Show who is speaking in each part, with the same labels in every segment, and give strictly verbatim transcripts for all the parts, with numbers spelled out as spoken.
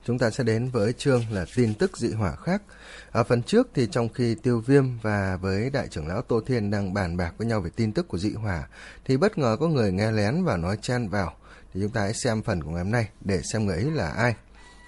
Speaker 1: chúng ta sẽ đến với chương là tin tức dị hỏa khác. Ở phần trước thì trong khi Tiêu Viêm và với đại trưởng lão Tô Thiên đang bàn bạc với nhau về tin tức của dị hỏa, thì bất ngờ có người nghe lén và nói chen vào. Thì chúng ta hãy xem phần của ngày hôm nay để xem người ấy là ai.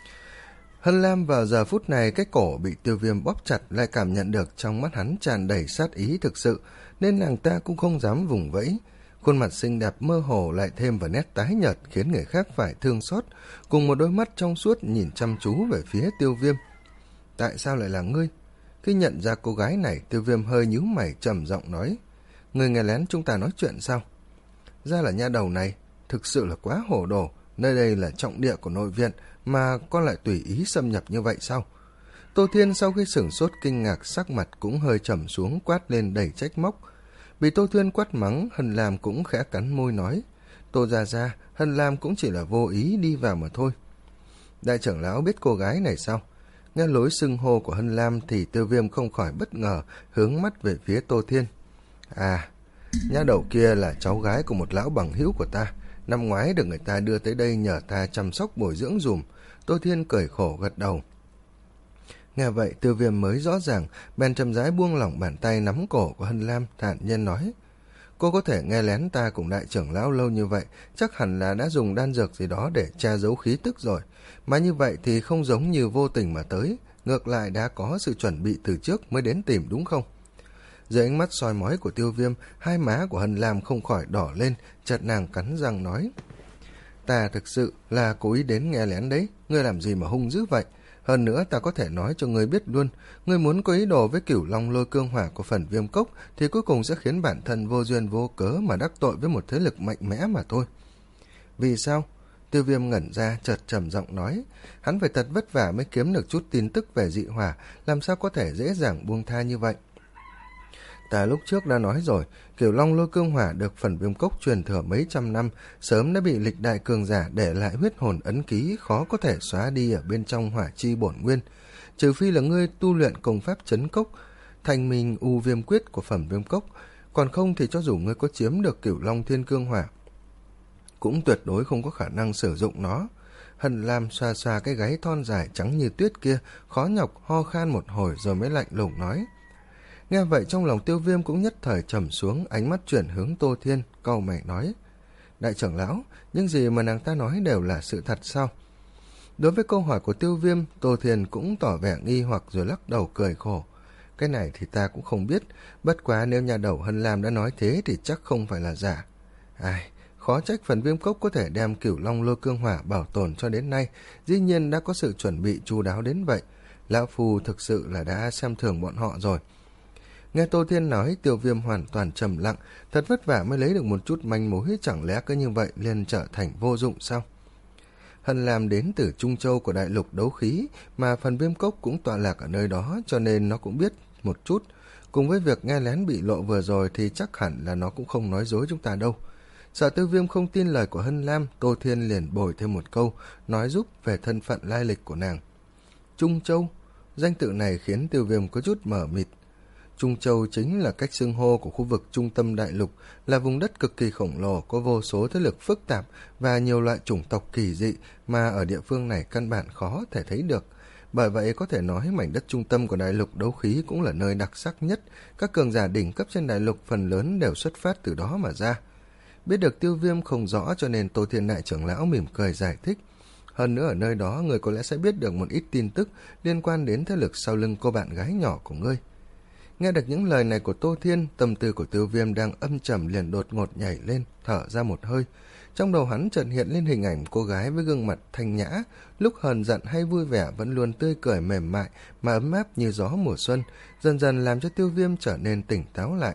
Speaker 1: Hân Lam vào giờ phút này, cái cổ bị Tiêu Viêm bóp chặt, lại cảm nhận được trong mắt hắn tràn đầy sát ý thực sự, nên nàng ta cũng không dám vùng vẫy. Khuôn mặt xinh đẹp mơ hồ lại thêm vào nét tái nhợt khiến người khác phải thương xót, cùng một đôi mắt trong suốt nhìn chăm chú về phía Tiêu Viêm. Tại sao lại là ngươi? Khi nhận ra cô gái này, Tiêu Viêm hơi nhíu mày trầm giọng nói, ngươi nghe lén chúng ta nói chuyện sao? Ra là nha đầu này, thực sự là quá hồ đồ, nơi đây là trọng địa của nội viện mà con lại tùy ý xâm nhập như vậy sao? Tô Thiên sau khi sửng sốt kinh ngạc, sắc mặt cũng hơi trầm xuống, quát lên đầy trách móc. Bị Tô Thiên quát mắng, Hân Lam cũng khẽ cắn môi nói, Tô gia gia, Hân Lam cũng chỉ là vô ý đi vào mà thôi. Đại trưởng lão biết cô gái này sao? Nghe lối xưng hô của Hân Lam thì Tiêu Viêm không khỏi bất ngờ, hướng mắt về phía Tô Thiên. À, nha đầu kia là cháu gái của một lão bằng hữu của ta, năm ngoái được người ta đưa tới đây nhờ ta chăm sóc bồi dưỡng dùm. Tô Thiên cười khổ gật đầu. Nghe vậy Tiêu Viêm mới rõ ràng, bèn chậm rãi buông lỏng bàn tay nắm cổ của Hân Lam, thản nhiên nói, cô có thể nghe lén ta cùng đại trưởng lão lâu như vậy, chắc hẳn là đã dùng đan dược gì đó để che giấu khí tức rồi, mà như vậy thì không giống như vô tình mà tới, ngược lại đã có sự chuẩn bị từ trước mới đến tìm đúng không? Dưới ánh mắt soi mói của Tiêu Viêm, hai má của Hân Lam không khỏi đỏ lên, chợt nàng cắn răng nói, ta thực sự là cố ý đến nghe lén đấy, ngươi làm gì mà hung dữ vậy? Hơn nữa ta có thể nói cho ngươi biết luôn, ngươi muốn có ý đồ với Cửu Long Lôi Cương Hỏa của Phần Viêm Cốc thì cuối cùng sẽ khiến bản thân vô duyên vô cớ mà đắc tội với một thế lực mạnh mẽ mà thôi. Vì sao? Tiêu Viêm ngẩn ra, chợt trầm giọng nói, hắn phải thật vất vả mới kiếm được chút tin tức về dị hỏa, làm sao có thể dễ dàng buông tha như vậy? Ta lúc trước đã nói rồi, Cửu Long Lôi Cương Hỏa được Phần Viêm Cốc truyền thừa mấy trăm năm, sớm đã bị lịch đại cường giả để lại huyết hồn ấn ký khó có thể xóa đi ở bên trong hỏa chi bổn nguyên, trừ phi là ngươi tu luyện công pháp trấn cốc, thành minh u viêm quyết của Phần Viêm Cốc, còn không thì cho dù ngươi có chiếm được Cửu Long Thiên Cương Hỏa, cũng tuyệt đối không có khả năng sử dụng nó. Hân Lam xoa xoa cái gáy thon dài trắng như tuyết kia, khó nhọc ho khan một hồi rồi mới lạnh lùng nói. Nghe vậy trong lòng Tiêu Viêm cũng nhất thời trầm xuống, ánh mắt chuyển hướng Tô Thiên, cau mày nói, đại trưởng lão, những gì mà nàng ta nói đều là sự thật sao? Đối với câu hỏi của Tiêu Viêm, Tô Thiên cũng tỏ vẻ nghi hoặc rồi lắc đầu cười khổ. Cái này thì ta cũng không biết, bất quá nếu nhà đầu Hân Lam đã nói thế thì chắc không phải là giả. Ai, khó trách Phần Viêm Cốc có thể đem Cửu Long Lôi Cương Hỏa bảo tồn cho đến nay, dĩ nhiên đã có sự chuẩn bị chu đáo đến vậy. Lão Phu thực sự là đã xem thường bọn họ rồi. Nghe Tô Thiên nói, Tiêu Viêm hoàn toàn trầm lặng, thật vất vả mới lấy được một chút manh mối, chẳng lẽ cứ như vậy liền trở thành vô dụng sao? Hân Lam đến từ Trung Châu của đại lục đấu khí, mà Phần Viêm Cốc cũng tọa lạc ở nơi đó, cho nên nó cũng biết một chút. Cùng với việc nghe lén bị lộ vừa rồi thì chắc hẳn là nó cũng không nói dối chúng ta đâu. Sợ Tiêu Viêm không tin lời của Hân Lam, Tô Thiên liền bồi thêm một câu, nói giúp về thân phận lai lịch của nàng. Trung Châu, danh tự này khiến Tiêu Viêm có chút mờ mịt. Trung Châu chính là cách xưng hô của khu vực trung tâm đại lục, là vùng đất cực kỳ khổng lồ, có vô số thế lực phức tạp và nhiều loại chủng tộc kỳ dị mà ở địa phương này căn bản khó thể thấy được. Bởi vậy có thể nói mảnh đất trung tâm của đại lục đấu khí cũng là nơi đặc sắc nhất, các cường giả đỉnh cấp trên đại lục phần lớn đều xuất phát từ đó mà ra. Biết được Tiêu Viêm không rõ cho nên Tô Thiên đại trưởng lão mỉm cười giải thích. Hơn nữa ở nơi đó người có lẽ sẽ biết được một ít tin tức liên quan đến thế lực sau lưng cô bạn gái nhỏ của ngươi. Nghe được những lời này của Tô Thiên, tâm tư của Tiêu Viêm đang âm trầm liền đột ngột nhảy lên, thở ra một hơi. Trong đầu hắn chợt hiện lên hình ảnh cô gái với gương mặt thanh nhã, lúc hờn giận hay vui vẻ vẫn luôn tươi cười mềm mại mà ấm áp như gió mùa xuân, dần dần làm cho Tiêu Viêm trở nên tỉnh táo lại.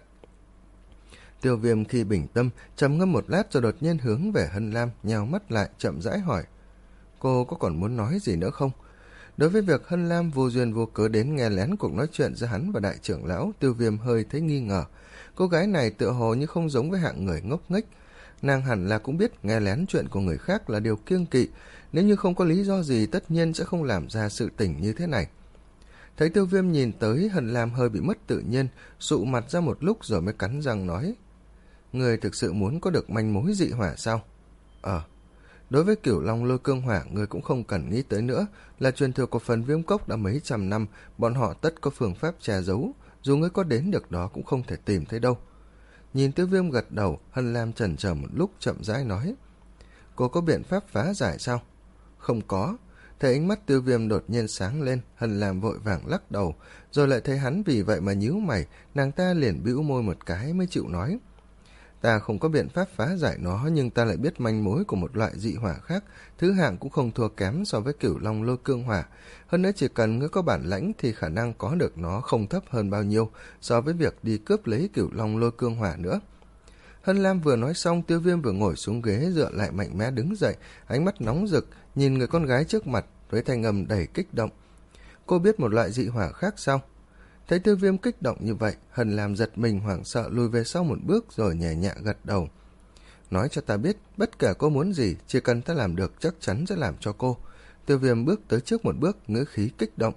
Speaker 1: Tiêu Viêm khi bình tâm, trầm ngâm một lát rồi đột nhiên hướng về Hân Lam, nhào mắt lại chậm rãi hỏi, cô có còn muốn nói gì nữa không? Đối với việc Hân Lam vô duyên vô cớ đến nghe lén cuộc nói chuyện giữa hắn và đại trưởng lão, Tiêu Viêm hơi thấy nghi ngờ. Cô gái này tựa hồ như không giống với hạng người ngốc nghếch. Nàng hẳn là cũng biết nghe lén chuyện của người khác là điều kiêng kỵ, nếu như không có lý do gì tất nhiên sẽ không làm ra sự tình như thế này. Thấy Tiêu Viêm nhìn tới, Hân Lam hơi bị mất tự nhiên, sụ mặt ra một lúc rồi mới cắn răng nói, người thực sự muốn có được manh mối dị hỏa sao? Ờ. Đối với Cửu Long Lôi Cương Hỏa, người cũng không cần nghĩ tới nữa, là truyền thừa của phần Viêm Cốc đã mấy trăm năm, bọn họ tất có phương pháp che giấu, dù ngươi có đến được đó cũng không thể tìm thấy đâu. Nhìn Tiêu Viêm gật đầu, Hân Lam chần chờ một lúc chậm rãi nói: Cô có biện pháp phá giải sao? Không có. Thấy ánh mắt Tiêu Viêm đột nhiên sáng lên, Hân Lam vội vàng lắc đầu, rồi lại thấy hắn vì vậy mà nhíu mày, nàng ta liền bĩu môi một cái mới chịu nói: Ta không có biện pháp phá giải nó, nhưng ta lại biết manh mối của một loại dị hỏa khác, thứ hạng cũng không thua kém so với Cửu Long Lôi Cương Hỏa. Hơn nữa chỉ cần ngươi có bản lãnh thì khả năng có được nó không thấp hơn bao nhiêu so với việc đi cướp lấy Cửu Long Lôi Cương Hỏa nữa. Hân Lam vừa nói xong, Tiêu Viêm vừa ngồi xuống ghế dựa lại mạnh mẽ đứng dậy, ánh mắt nóng rực nhìn người con gái trước mặt với thanh âm đầy kích động. Cô biết một loại dị hỏa khác sao? Thấy Tiêu Viêm kích động như vậy, Hân Lam giật mình hoảng sợ lùi về sau một bước rồi nhẹ nhẹ gật đầu. Nói cho ta biết, bất kể cô muốn gì, chỉ cần ta làm được chắc chắn sẽ làm cho cô. Tiêu Viêm bước tới trước một bước, ngữ khí kích động.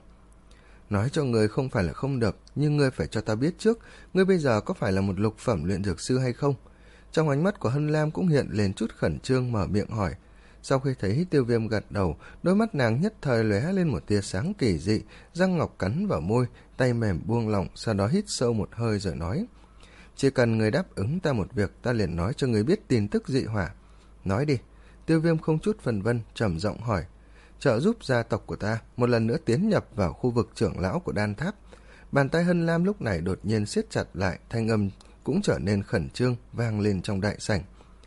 Speaker 1: Nói cho người không phải là không được, nhưng ngươi phải cho ta biết trước, ngươi bây giờ có phải là một lục phẩm luyện dược sư hay không? Trong ánh mắt của Hân Lam cũng hiện lên chút khẩn trương, mở miệng hỏi. Sau khi thấy Tiêu Viêm gật đầu, đôi mắt nàng nhất thời lóe lên một tia sáng kỳ dị, răng ngọc cắn vào môi, tay mềm buông lỏng, sau đó hít sâu một hơi rồi nói: Chỉ cần người đáp ứng ta một việc, ta liền nói cho người biết tin tức dị hỏa. Nói đi. Tiêu Viêm không chút phân vân, trầm giọng hỏi. Trợ giúp gia tộc của ta một lần nữa tiến nhập vào khu vực trưởng lão của Đan Tháp. Bàn tay Hân Lam lúc này đột nhiên siết chặt lại, thanh âm cũng trở nên khẩn trương, vang lên trong đại sảnh.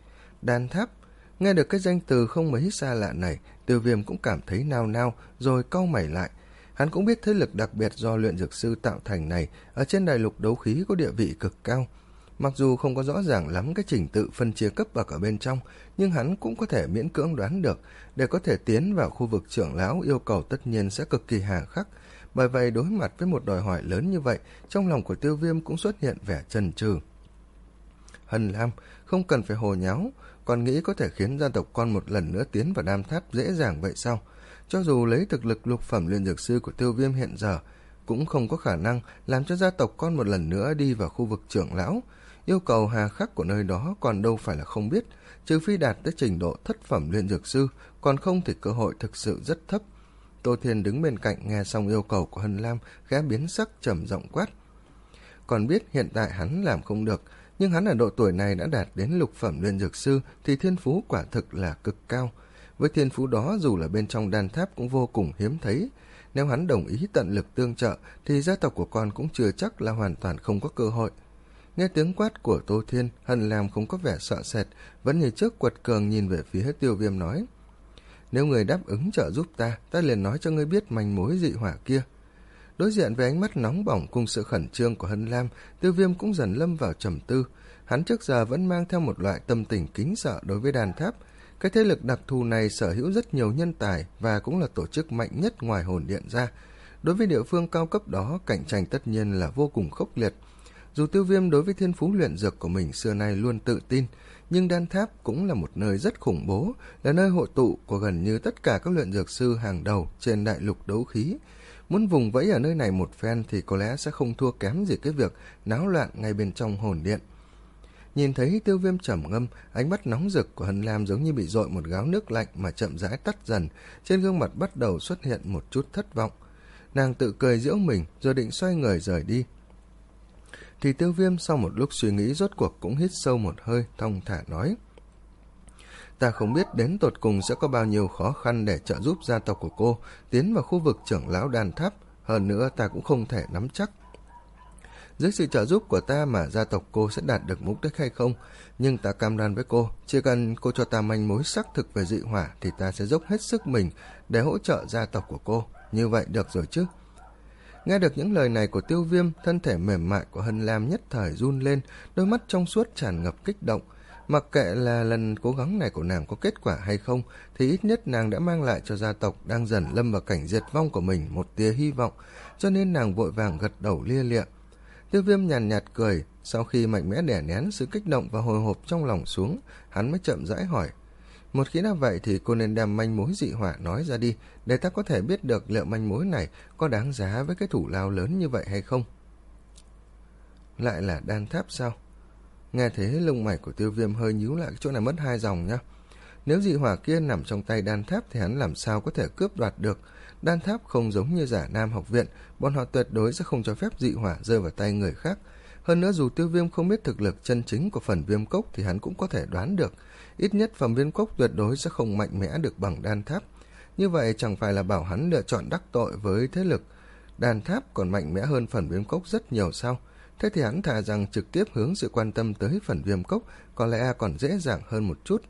Speaker 1: Đan Tháp. Nghe được cái danh từ không mấy xa lạ này, Tiêu Viêm cũng cảm thấy nao nao, rồi cau mày lại. Hắn cũng biết thế lực đặc biệt do luyện dược sư tạo thành này ở trên đại lục đấu khí có địa vị cực cao. Mặc dù không có rõ ràng lắm cái trình tự phân chia cấp bậc ở bên trong, nhưng hắn cũng có thể miễn cưỡng đoán được, để có thể tiến vào khu vực trưởng lão yêu cầu tất nhiên sẽ cực kỳ hà khắc. Bởi vậy đối mặt với một đòi hỏi lớn như vậy, trong lòng của Tiêu Viêm cũng xuất hiện vẻ chần chừ. Hân Lam, không cần phải hồ nháo, còn nghĩ có thể khiến gia tộc con một lần nữa tiến vào Đan Tháp dễ dàng vậy sao? Cho dù lấy thực lực lục phẩm luyện dược sư của Tiêu Viêm hiện giờ, cũng không có khả năng làm cho gia tộc con một lần nữa đi vào khu vực trưởng lão. Yêu cầu hà khắc của nơi đó còn đâu phải là không biết, trừ phi đạt tới trình độ thất phẩm luyện dược sư, còn không thì cơ hội thực sự rất thấp. Tô Thiên đứng bên cạnh nghe xong yêu cầu của Hân Lam, khẽ biến sắc trầm giọng quát. Còn biết hiện tại hắn làm không được, nhưng hắn ở độ tuổi này đã đạt đến lục phẩm luyện dược sư thì thiên phú quả thực là cực cao. Với thiên phú đó dù là bên trong Đan Tháp cũng vô cùng hiếm thấy. Nếu hắn đồng ý tận lực tương trợ thì gia tộc của con cũng chưa chắc là hoàn toàn không có cơ hội. Nghe tiếng quát của Tô Thiên, Hân Lam không có vẻ sợ sệt, vẫn như trước quật cường nhìn về phía Tiêu Viêm nói. Nếu người đáp ứng trợ giúp ta, ta liền nói cho ngươi biết manh mối dị hỏa kia. Đối diện với ánh mắt nóng bỏng cùng sự khẩn trương của Hân Lam, Tiêu Viêm cũng dần lâm vào trầm tư. Hắn trước giờ vẫn mang theo một loại tâm tình kính sợ đối với Đan Tháp. Cái thế lực đặc thù này sở hữu rất nhiều nhân tài và cũng là tổ chức mạnh nhất ngoài hồn điện ra. Đối với địa phương cao cấp đó, cạnh tranh tất nhiên là vô cùng khốc liệt. Dù Tiêu Viêm đối với thiên phú luyện dược của mình xưa nay luôn tự tin, nhưng Đan Tháp cũng là một nơi rất khủng bố, là nơi hội tụ của gần như tất cả các luyện dược sư hàng đầu trên đại lục đấu khí. Muốn vùng vẫy ở nơi này một phen thì có lẽ sẽ không thua kém gì cái việc náo loạn ngay bên trong hồn điện. Nhìn thấy Tiêu Viêm trầm ngâm, ánh mắt nóng rực của Hân Lam giống như bị dội một gáo nước lạnh mà chậm rãi tắt dần, trên gương mặt bắt đầu xuất hiện một chút thất vọng. Nàng tự cười giễu mình rồi định xoay người rời đi. Thì Tiêu Viêm sau một lúc suy nghĩ rốt cuộc cũng hít sâu một hơi, thong thả nói. Ta không biết đến tột cùng sẽ có bao nhiêu khó khăn để trợ giúp gia tộc của cô tiến vào khu vực trưởng lão Đan Tháp, hơn nữa ta cũng không thể nắm chắc. Dưới sự trợ giúp của ta mà gia tộc cô sẽ đạt được mục đích hay không, nhưng ta cam đoan với cô, chỉ cần cô cho ta manh mối xác thực về dị hỏa thì ta sẽ dốc hết sức mình để hỗ trợ gia tộc của cô, như vậy được rồi chứ. Nghe được những lời này của Tiêu Viêm, thân thể mềm mại của Hân Lam nhất thời run lên, đôi mắt trong suốt tràn ngập kích động. Mặc kệ là lần cố gắng này của nàng có kết quả hay không, thì ít nhất nàng đã mang lại cho gia tộc đang dần lâm vào cảnh diệt vong của mình một tia hy vọng, cho nên nàng vội vàng gật đầu lia lịa. Tiêu Viêm nhàn nhạt, nhạt cười, sau khi mạnh mẽ đè nén sự kích động và hồi hộp trong lòng xuống, hắn mới chậm rãi hỏi. Một khi đã vậy thì cô nên đem manh mối dị hỏa nói ra đi, để ta có thể biết được liệu manh mối này có đáng giá với cái thủ lao lớn như vậy hay không. Lại là Đan Tháp sao? Nghe thế lông mày của Tiêu Viêm hơi nhíu lại, chỗ này mất hai dòng nhá. Nếu dị hỏa kia nằm trong tay đan tháp thì hắn làm sao có thể cướp đoạt được. Đan tháp không giống như Giả Nam học viện, bọn họ tuyệt đối sẽ không cho phép dị hỏa rơi vào tay người khác. Hơn nữa dù Tiêu Viêm không biết thực lực chân chính của phần viêm cốc thì hắn cũng có thể đoán được, ít nhất phần viêm cốc tuyệt đối sẽ không mạnh mẽ được bằng đan tháp. Như vậy chẳng phải là bảo hắn lựa chọn đắc tội với thế lực đan tháp còn mạnh mẽ hơn phần viêm cốc rất nhiều sao? Thế thì hắn thà rằng trực tiếp hướng sự quan tâm tới phần viêm cốc, có lẽ còn dễ dàng hơn một chút.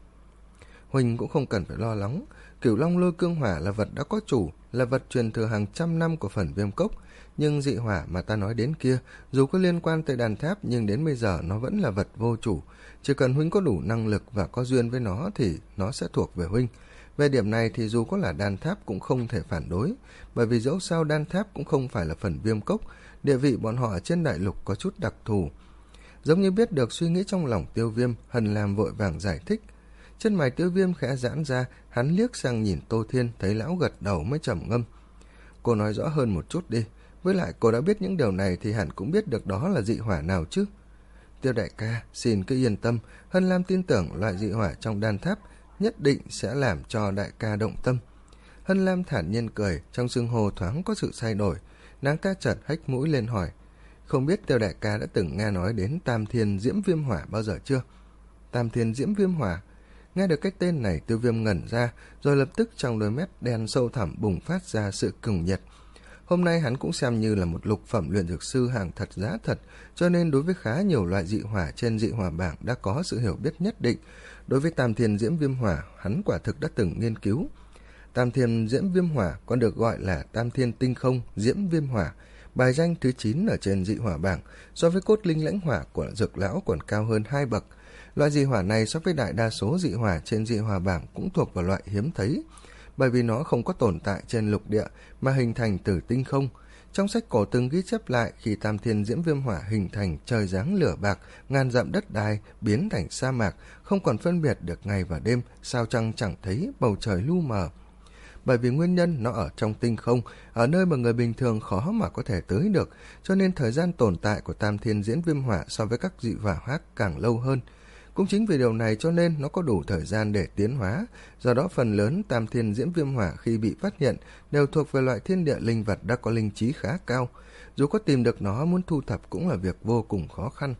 Speaker 1: Huỳnh cũng không cần phải lo lắng, Cửu Long Lôi Cương Hỏa là vật đã có chủ, là vật truyền thừa hàng trăm năm của phần viêm cốc, nhưng dị hỏa mà ta nói đến kia, dù có liên quan tới đàn tháp nhưng đến bây giờ nó vẫn là vật vô chủ. Chỉ cần Huynh có đủ năng lực và có duyên với nó thì nó sẽ thuộc về Huynh. Về điểm này thì dù có là đan tháp cũng không thể phản đối, bởi vì dẫu sao đan tháp cũng không phải là phần viêm cốc, địa vị bọn họ ở trên đại lục có chút đặc thù. Giống như biết được suy nghĩ trong lòng Tiêu Viêm, Hân Lam vội vàng giải thích. Chân mày Tiêu Viêm khẽ giãn ra, hắn liếc sang nhìn Tô Thiên, thấy lão gật đầu mới trầm ngâm. Cô nói rõ hơn một chút đi, với lại cô đã biết những điều này thì hẳn cũng biết được đó là dị hỏa nào chứ. Tiêu đại ca, xin cứ yên tâm, Hân Lam tin tưởng loại dị hỏa trong đan tháp nhất định sẽ làm cho đại ca động tâm. Hân Lam thản nhiên cười, trong xương hồ thoáng có sự thay đổi. Nàng ta chợt hách mũi lên hỏi, không biết Tiêu đại ca đã từng nghe nói đến Tam Thiên Diễm Viêm Hỏa bao giờ chưa? Tam Thiên Diễm Viêm Hỏa? Nghe được cái tên này, Tiêu Viêm ngẩn ra, rồi lập tức trong đôi mắt đen sâu thẳm bùng phát ra sự cừu nhiệt. Hôm nay hắn cũng xem như là một lục phẩm luyện dược sư hàng thật giá thật, cho nên đối với khá nhiều loại dị hỏa trên dị hỏa bảng đã có sự hiểu biết nhất định. Đối với Tam Thiên Diễm Viêm Hỏa, hắn quả thực đã từng nghiên cứu. Tam Thiên Diễm Viêm Hỏa còn được gọi là Tam Thiên Tinh Không Diễm Viêm Hỏa, bài danh thứ chín ở trên dị hỏa bảng, so với cốt linh lãnh hỏa của dược lão còn cao hơn hai bậc. Loại dị hỏa này so với đại đa số dị hỏa trên dị hỏa bảng cũng thuộc vào loại hiếm thấy, bởi vì nó không có tồn tại trên lục địa mà hình thành từ tinh không. Trong sách cổ từng ghi chép lại khi Tam Thiên Diễm Viêm Hỏa hình thành, trời giáng lửa bạc, ngàn dặm đất đai biến thành sa mạc, không còn phân biệt được ngày và đêm, sao trăng chẳng thấy, bầu trời lu mờ. Bởi vì nguyên nhân nó ở trong tinh không, ở nơi mà người bình thường khó mà có thể tới được, cho nên thời gian tồn tại của Tam Thiên Diễm Viêm Hỏa so với các dị hỏa khác càng lâu hơn. Cũng chính vì điều này cho nên nó có đủ thời gian để tiến hóa, do đó phần lớn Tam Thiên Diễm Viêm Hỏa khi bị phát hiện đều thuộc về loại thiên địa linh vật đã có linh trí khá cao. Dù có tìm được nó, muốn thu thập cũng là việc vô cùng khó khăn.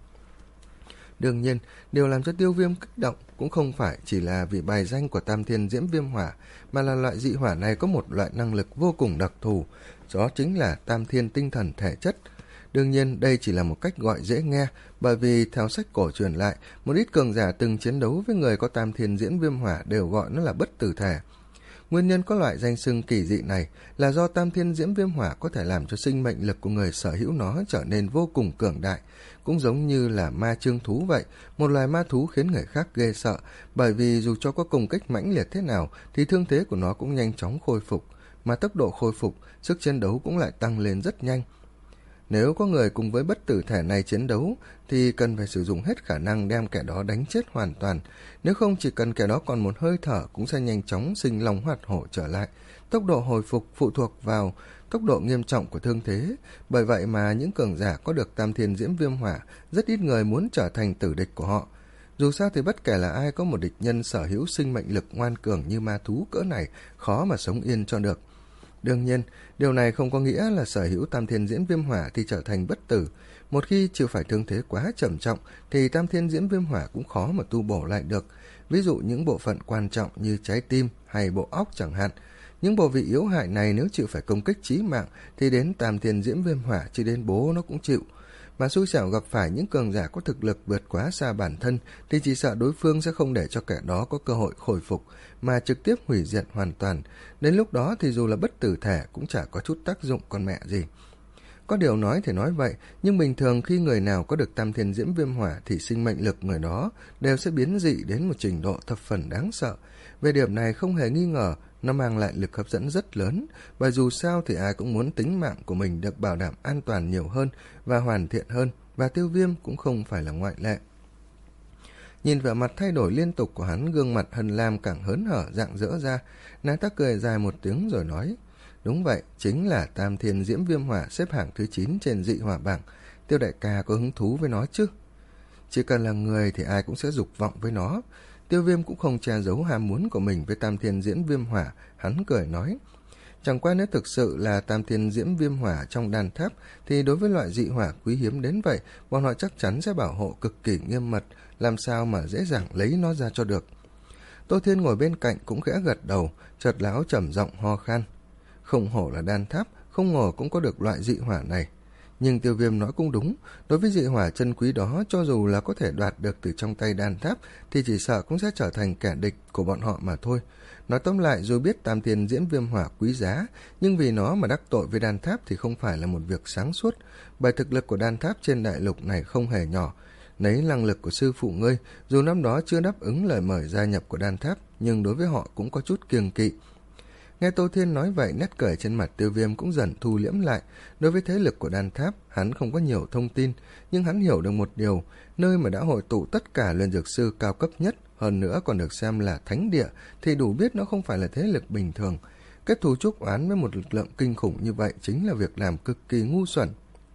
Speaker 1: Đương nhiên, điều làm cho Tiêu Viêm kích động cũng không phải chỉ là vì bài danh của Tam Thiên Diễm Viêm Hỏa, mà là loại dị hỏa này có một loại năng lực vô cùng đặc thù, đó chính là Tam Thiên Tinh Thần Thể Chất. Đương nhiên đây chỉ là một cách gọi dễ nghe, bởi vì theo sách cổ truyền lại, một ít cường giả từng chiến đấu với người có Tam Thiên Diễm Viêm Hỏa đều gọi nó là bất tử thể. Nguyên nhân có loại danh xưng kỳ dị này là do Tam Thiên Diễm Viêm Hỏa có thể làm cho sinh mệnh lực của người sở hữu nó trở nên vô cùng cường đại, cũng giống như là ma chương thú vậy, một loài ma thú khiến người khác ghê sợ, bởi vì dù cho có công kích mãnh liệt thế nào thì thương thế của nó cũng nhanh chóng khôi phục, mà tốc độ khôi phục, sức chiến đấu cũng lại tăng lên rất nhanh. Nếu có người cùng với bất tử thể này chiến đấu thì cần phải sử dụng hết khả năng đem kẻ đó đánh chết hoàn toàn, nếu không chỉ cần kẻ đó còn một hơi thở cũng sẽ nhanh chóng sinh long hoạt hổ trở lại. Tốc độ hồi phục phụ thuộc vào tốc độ nghiêm trọng của thương thế, bởi vậy mà những cường giả có được Tam Thiên Diễm Viêm Hỏa rất ít người muốn trở thành tử địch của họ. Dù sao thì bất kể là ai có một địch nhân sở hữu sinh mệnh lực ngoan cường như ma thú cỡ này khó mà sống yên cho được. Đương nhiên, điều này không có nghĩa là sở hữu Tam Thiên Diễm Viêm Hỏa thì trở thành bất tử. Một khi chịu phải thương thế quá trầm trọng thì Tam Thiên Diễm Viêm Hỏa cũng khó mà tu bổ lại được. Ví dụ những bộ phận quan trọng như trái tim hay bộ óc chẳng hạn. Những bộ vị yếu hại này nếu chịu phải công kích chí mạng thì đến Tam Thiên Diễm Viêm Hỏa chỉ đến bố nó cũng chịu. Mà xui xẻo gặp phải những cường giả có thực lực vượt quá xa bản thân thì chỉ sợ đối phương sẽ không để cho kẻ đó có cơ hội khôi phục mà trực tiếp hủy diệt hoàn toàn. Đến lúc đó thì dù là bất tử thể cũng chả có chút tác dụng con mẹ gì. Có điều nói thì nói vậy, nhưng bình thường khi người nào có được Tam Thiên Diễm Viêm Hỏa thì sinh mệnh lực người đó đều sẽ biến dị đến một trình độ thập phần đáng sợ. Về điểm này không hề nghi ngờ, nó mang lại lực hấp dẫn rất lớn, bởi dù sao thì ai cũng muốn tính mạng của mình được bảo đảm an toàn nhiều hơn và hoàn thiện hơn, và Tiêu Viêm cũng không phải là ngoại lệ. Nhìn vẻ mặt thay đổi liên tục của hắn, gương mặt Hân Lam càng hớn hở rạng rỡ ra, nàng ta cười dài một tiếng rồi nói, đúng vậy, chính là Tam Thiên Diễm Viêm Hỏa xếp hạng thứ chín trên dị hỏa bảng. Tiêu đại ca có hứng thú với nó chứ? Chỉ cần là người thì ai cũng sẽ dục vọng với nó. Tiêu Viêm cũng không che giấu ham muốn của mình với Tam Thiên Diễm Viêm Hỏa, hắn cười nói. Chẳng qua nếu thực sự là Tam Thiên Diễm Viêm Hỏa trong đan tháp, thì đối với loại dị hỏa quý hiếm đến vậy, bọn họ chắc chắn sẽ bảo hộ cực kỳ nghiêm mật, làm sao mà dễ dàng lấy nó ra cho được. Tô Thiên ngồi bên cạnh cũng khẽ gật đầu, chợt lão trầm giọng ho khan. Không hổ là đan tháp, không ngờ cũng có được loại dị hỏa này. Nhưng Tiêu Viêm nói cũng đúng, đối với dị hỏa chân quý đó, cho dù là có thể đoạt được từ trong tay đan tháp, thì chỉ sợ cũng sẽ trở thành kẻ địch của bọn họ mà thôi. Nói tóm lại, dù biết Tam Thiên Diễm Viêm Hỏa quý giá, nhưng vì nó mà đắc tội với đan tháp thì không phải là một việc sáng suốt, bởi thực lực của đan tháp trên đại lục này không hề nhỏ. Nấy năng lực của sư phụ ngươi, dù năm đó chưa đáp ứng lời mời gia nhập của đan tháp, nhưng đối với họ cũng có chút kiêng kỵ. Nghe Tô Thiên nói vậy, nét cười trên mặt Tiêu Viêm cũng dần thu liễm lại. Đối với thế lực của đan tháp, hắn không có nhiều thông tin, nhưng hắn hiểu được một điều, nơi mà đã hội tụ tất cả luyện dược sư cao cấp nhất, hơn nữa còn được xem là thánh địa, thì đủ biết nó không phải là thế lực bình thường. Kết thù chuốc oán với một lực lượng kinh khủng như vậy chính là việc làm cực kỳ ngu xuẩn.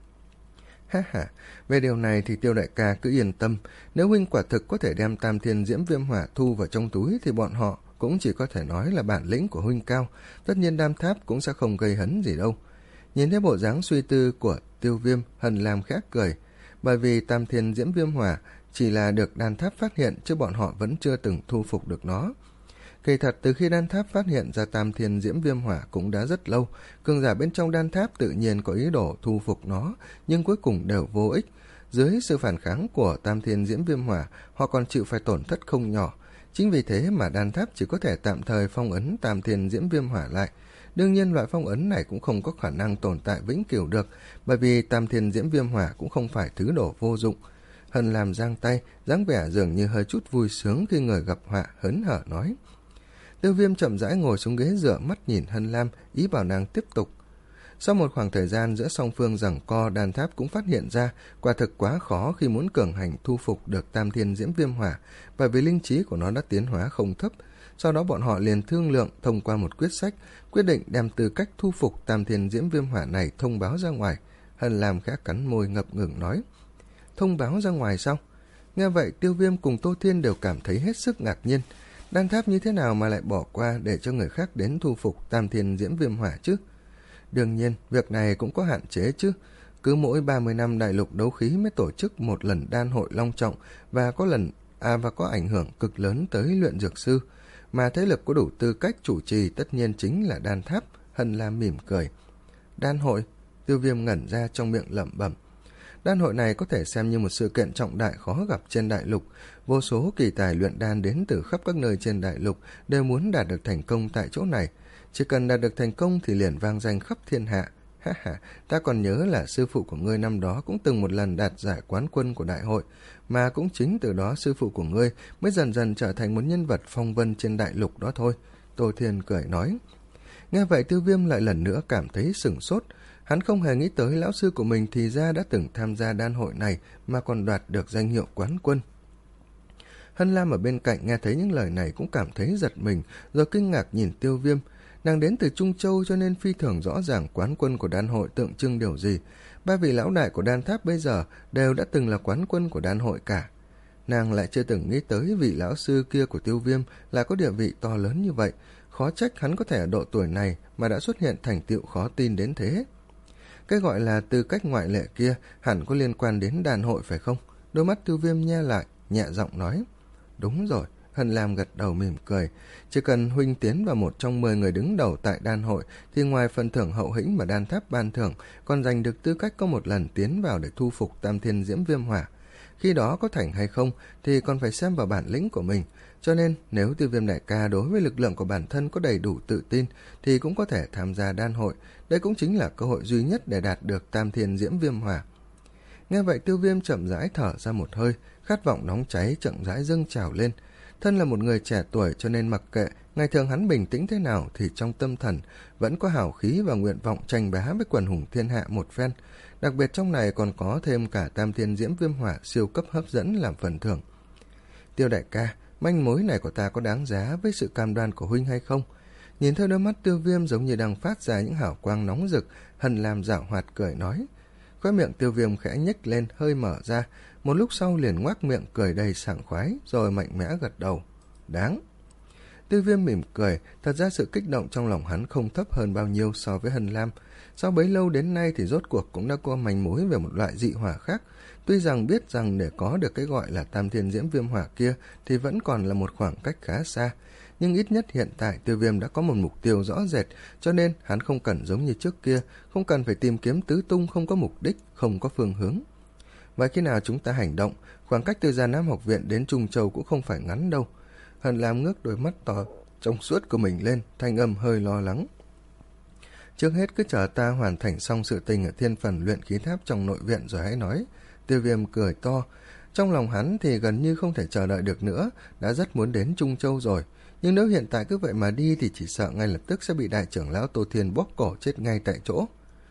Speaker 1: Ha ha, về điều này thì Tiêu đại ca cứ yên tâm, nếu huynh quả thực có thể đem Tam Thiên Diễm Viêm Hỏa thu vào trong túi thì bọn họ cũng chỉ có thể nói là bản lĩnh của huynh cao, tất nhiên đan tháp cũng sẽ không gây hấn gì đâu. Nhìn thấy bộ dáng suy tư của Tiêu Viêm, Hần Lam khẽ cười, bởi vì Tam Thiên Diễm Viêm Hỏa chỉ là được đan tháp phát hiện, chứ bọn họ vẫn chưa từng thu phục được nó. Kỳ thật từ khi đan tháp phát hiện ra Tam Thiên Diễm Viêm Hỏa cũng đã rất lâu, cường giả bên trong đan tháp tự nhiên có ý đồ thu phục nó, nhưng cuối cùng đều vô ích. Dưới sự phản kháng của Tam Thiên Diễm Viêm Hỏa, họ còn chịu phải tổn thất không nhỏ. Chính vì thế mà đan tháp chỉ có thể tạm thời phong ấn Tam Thiên Diễm Viêm Hỏa lại. Đương nhiên loại phong ấn này cũng không có khả năng tồn tại vĩnh cửu được, bởi vì Tam Thiên Diễm Viêm Hỏa cũng không phải thứ đồ vô dụng. Hân làm giang tay, dáng vẻ dường như hơi chút vui sướng khi người gặp họa, hớn hở nói. Tiêu Viêm chậm rãi ngồi xuống ghế dựa, mắt nhìn Hân Lam, ý bảo nàng tiếp tục. Sau một khoảng thời gian giữa song phương giằng co, đan tháp cũng phát hiện ra quả thực quá khó khi muốn cường hành thu phục được Tam Thiên Diễm Viêm Hỏa, bởi vì linh trí của nó đã tiến hóa không thấp. Sau đó bọn họ liền thương lượng thông qua một quyết sách, quyết định đem tư cách thu phục Tam Thiên Diễm Viêm Hỏa này thông báo ra ngoài. Hân Lam khẽ cắn môi ngập ngừng nói. Thông báo ra ngoài sao? Nghe vậy Tiêu Viêm cùng Tô Thiên đều cảm thấy hết sức ngạc nhiên. Đan tháp như thế nào mà lại bỏ qua để cho người khác đến thu phục Tam Thiên Diễm Viêm Hỏa chứ? Đương nhiên, việc này cũng có hạn chế chứ. Cứ mỗi ba mươi năm đại lục đấu khí mới tổ chức một lần đan hội long trọng và có lần à và có ảnh hưởng cực lớn tới luyện dược sư. Mà thế lực có đủ tư cách chủ trì tất nhiên chính là đan tháp. Hân Lam mỉm cười. Đan hội? Tiêu Viêm ngẩn ra trong miệng lẩm bẩm. Đan hội này có thể xem như một sự kiện trọng đại khó gặp trên đại lục. Vô số kỳ tài luyện đan đến từ khắp các nơi trên đại lục đều muốn đạt được thành công tại chỗ này. Chỉ cần đạt được thành công thì liền vang danh khắp thiên hạ. Ha ha, ta còn nhớ là sư phụ của ngươi năm đó cũng từng một lần đạt giải quán quân của đại hội, mà cũng chính từ đó sư phụ của ngươi mới dần dần trở thành một nhân vật phong vân trên đại lục đó thôi. Tô Thiên cười nói. Nghe vậy Tiêu Viêm lại lần nữa cảm thấy sửng sốt. Hắn không hề nghĩ tới lão sư của mình thì ra đã từng tham gia đan hội này mà còn đoạt được danh hiệu quán quân. Hân Lam ở bên cạnh nghe thấy những lời này cũng cảm thấy giật mình, rồi kinh ngạc nhìn Tiêu Viêm. Nàng đến từ Trung Châu cho nên phi thường rõ ràng quán quân của đan hội tượng trưng điều gì. Ba vị lão đại của đan tháp bây giờ đều đã từng là quán quân của đan hội cả. Nàng lại chưa từng nghĩ tới vị lão sư kia của Tiêu Viêm là có địa vị to lớn như vậy. Khó trách hắn có thể ở độ tuổi này mà đã xuất hiện thành tựu khó tin đến thế. Cái gọi là tư cách ngoại lệ kia hẳn có liên quan đến đàn hội phải không? Đôi mắt Tiêu Viêm nhe lại, nhẹ giọng nói. Đúng rồi. Hân Lam gật đầu mỉm cười. Chỉ cần huynh tiến vào một trong mười người đứng đầu tại đan hội thì ngoài phần thưởng hậu hĩnh mà đan tháp ban thưởng còn giành được tư cách có một lần tiến vào để thu phục Tam Thiên Diễm Viêm Hỏa. Khi đó có thành hay không thì còn phải xem vào bản lĩnh của mình. Cho nên nếu Tiêu Viêm đại ca đối với lực lượng của bản thân có đầy đủ tự tin thì cũng có thể tham gia đan hội. Đây cũng chính là cơ hội duy nhất để đạt được Tam Thiên Diễm Viêm Hỏa. Nghe vậy Tiêu Viêm chậm rãi thở ra một hơi, khát vọng nóng cháy chậm rãi dâng trào lên. Thân là một người trẻ tuổi cho nên mặc kệ ngày thường hắn bình tĩnh thế nào thì trong tâm thần vẫn có hào khí và nguyện vọng tranh bá với quần hùng thiên hạ một phen. Đặc biệt trong này còn có thêm cả Tam Thiên Diễm Viêm Hỏa siêu cấp hấp dẫn làm phần thưởng. Tiêu đại ca, manh mối này của ta có đáng giá với sự cam đoan của huynh hay không? Nhìn theo đôi mắt Tiêu Viêm giống như đang phát ra những hào quang nóng rực, Hân Lam giảo hoạt cười nói. Khóe miệng Tiêu Viêm khẽ nhếch lên hơi mở ra, một lúc sau liền ngoác miệng cười đầy sảng khoái rồi mạnh mẽ gật đầu. Đáng. Tiêu Viêm mỉm cười, thật ra sự kích động trong lòng hắn không thấp hơn bao nhiêu so với Hân Lam. Sau bấy lâu đến nay thì rốt cuộc cũng đã có manh mối về một loại dị hỏa khác. Tuy rằng biết rằng để có được cái gọi là Tam Thiên Diễm Viêm Hỏa kia thì vẫn còn là một khoảng cách khá xa, nhưng ít nhất hiện tại Tiêu Viêm đã có một mục tiêu rõ rệt, cho nên hắn không cần giống như trước kia, không cần phải tìm kiếm tứ tung, không có mục đích, không có phương hướng. Vậy khi nào chúng ta hành động? Khoảng cách từ Già Nam học viện đến Trung Châu cũng không phải ngắn đâu. Hân Lam ngước đôi mắt to trong suốt của mình lên, thanh âm hơi lo lắng. Trước hết cứ chờ ta hoàn thành xong sự tình ở thiên phần luyện khí tháp trong nội viện rồi hãy nói. Tiêu Viêm cười to. Trong lòng hắn thì gần như không thể chờ đợi được nữa, đã rất muốn đến Trung Châu rồi. Nhưng nếu hiện tại cứ vậy mà đi thì chỉ sợ ngay lập tức sẽ bị đại trưởng lão Tô Thiên bóp cổ chết ngay tại chỗ.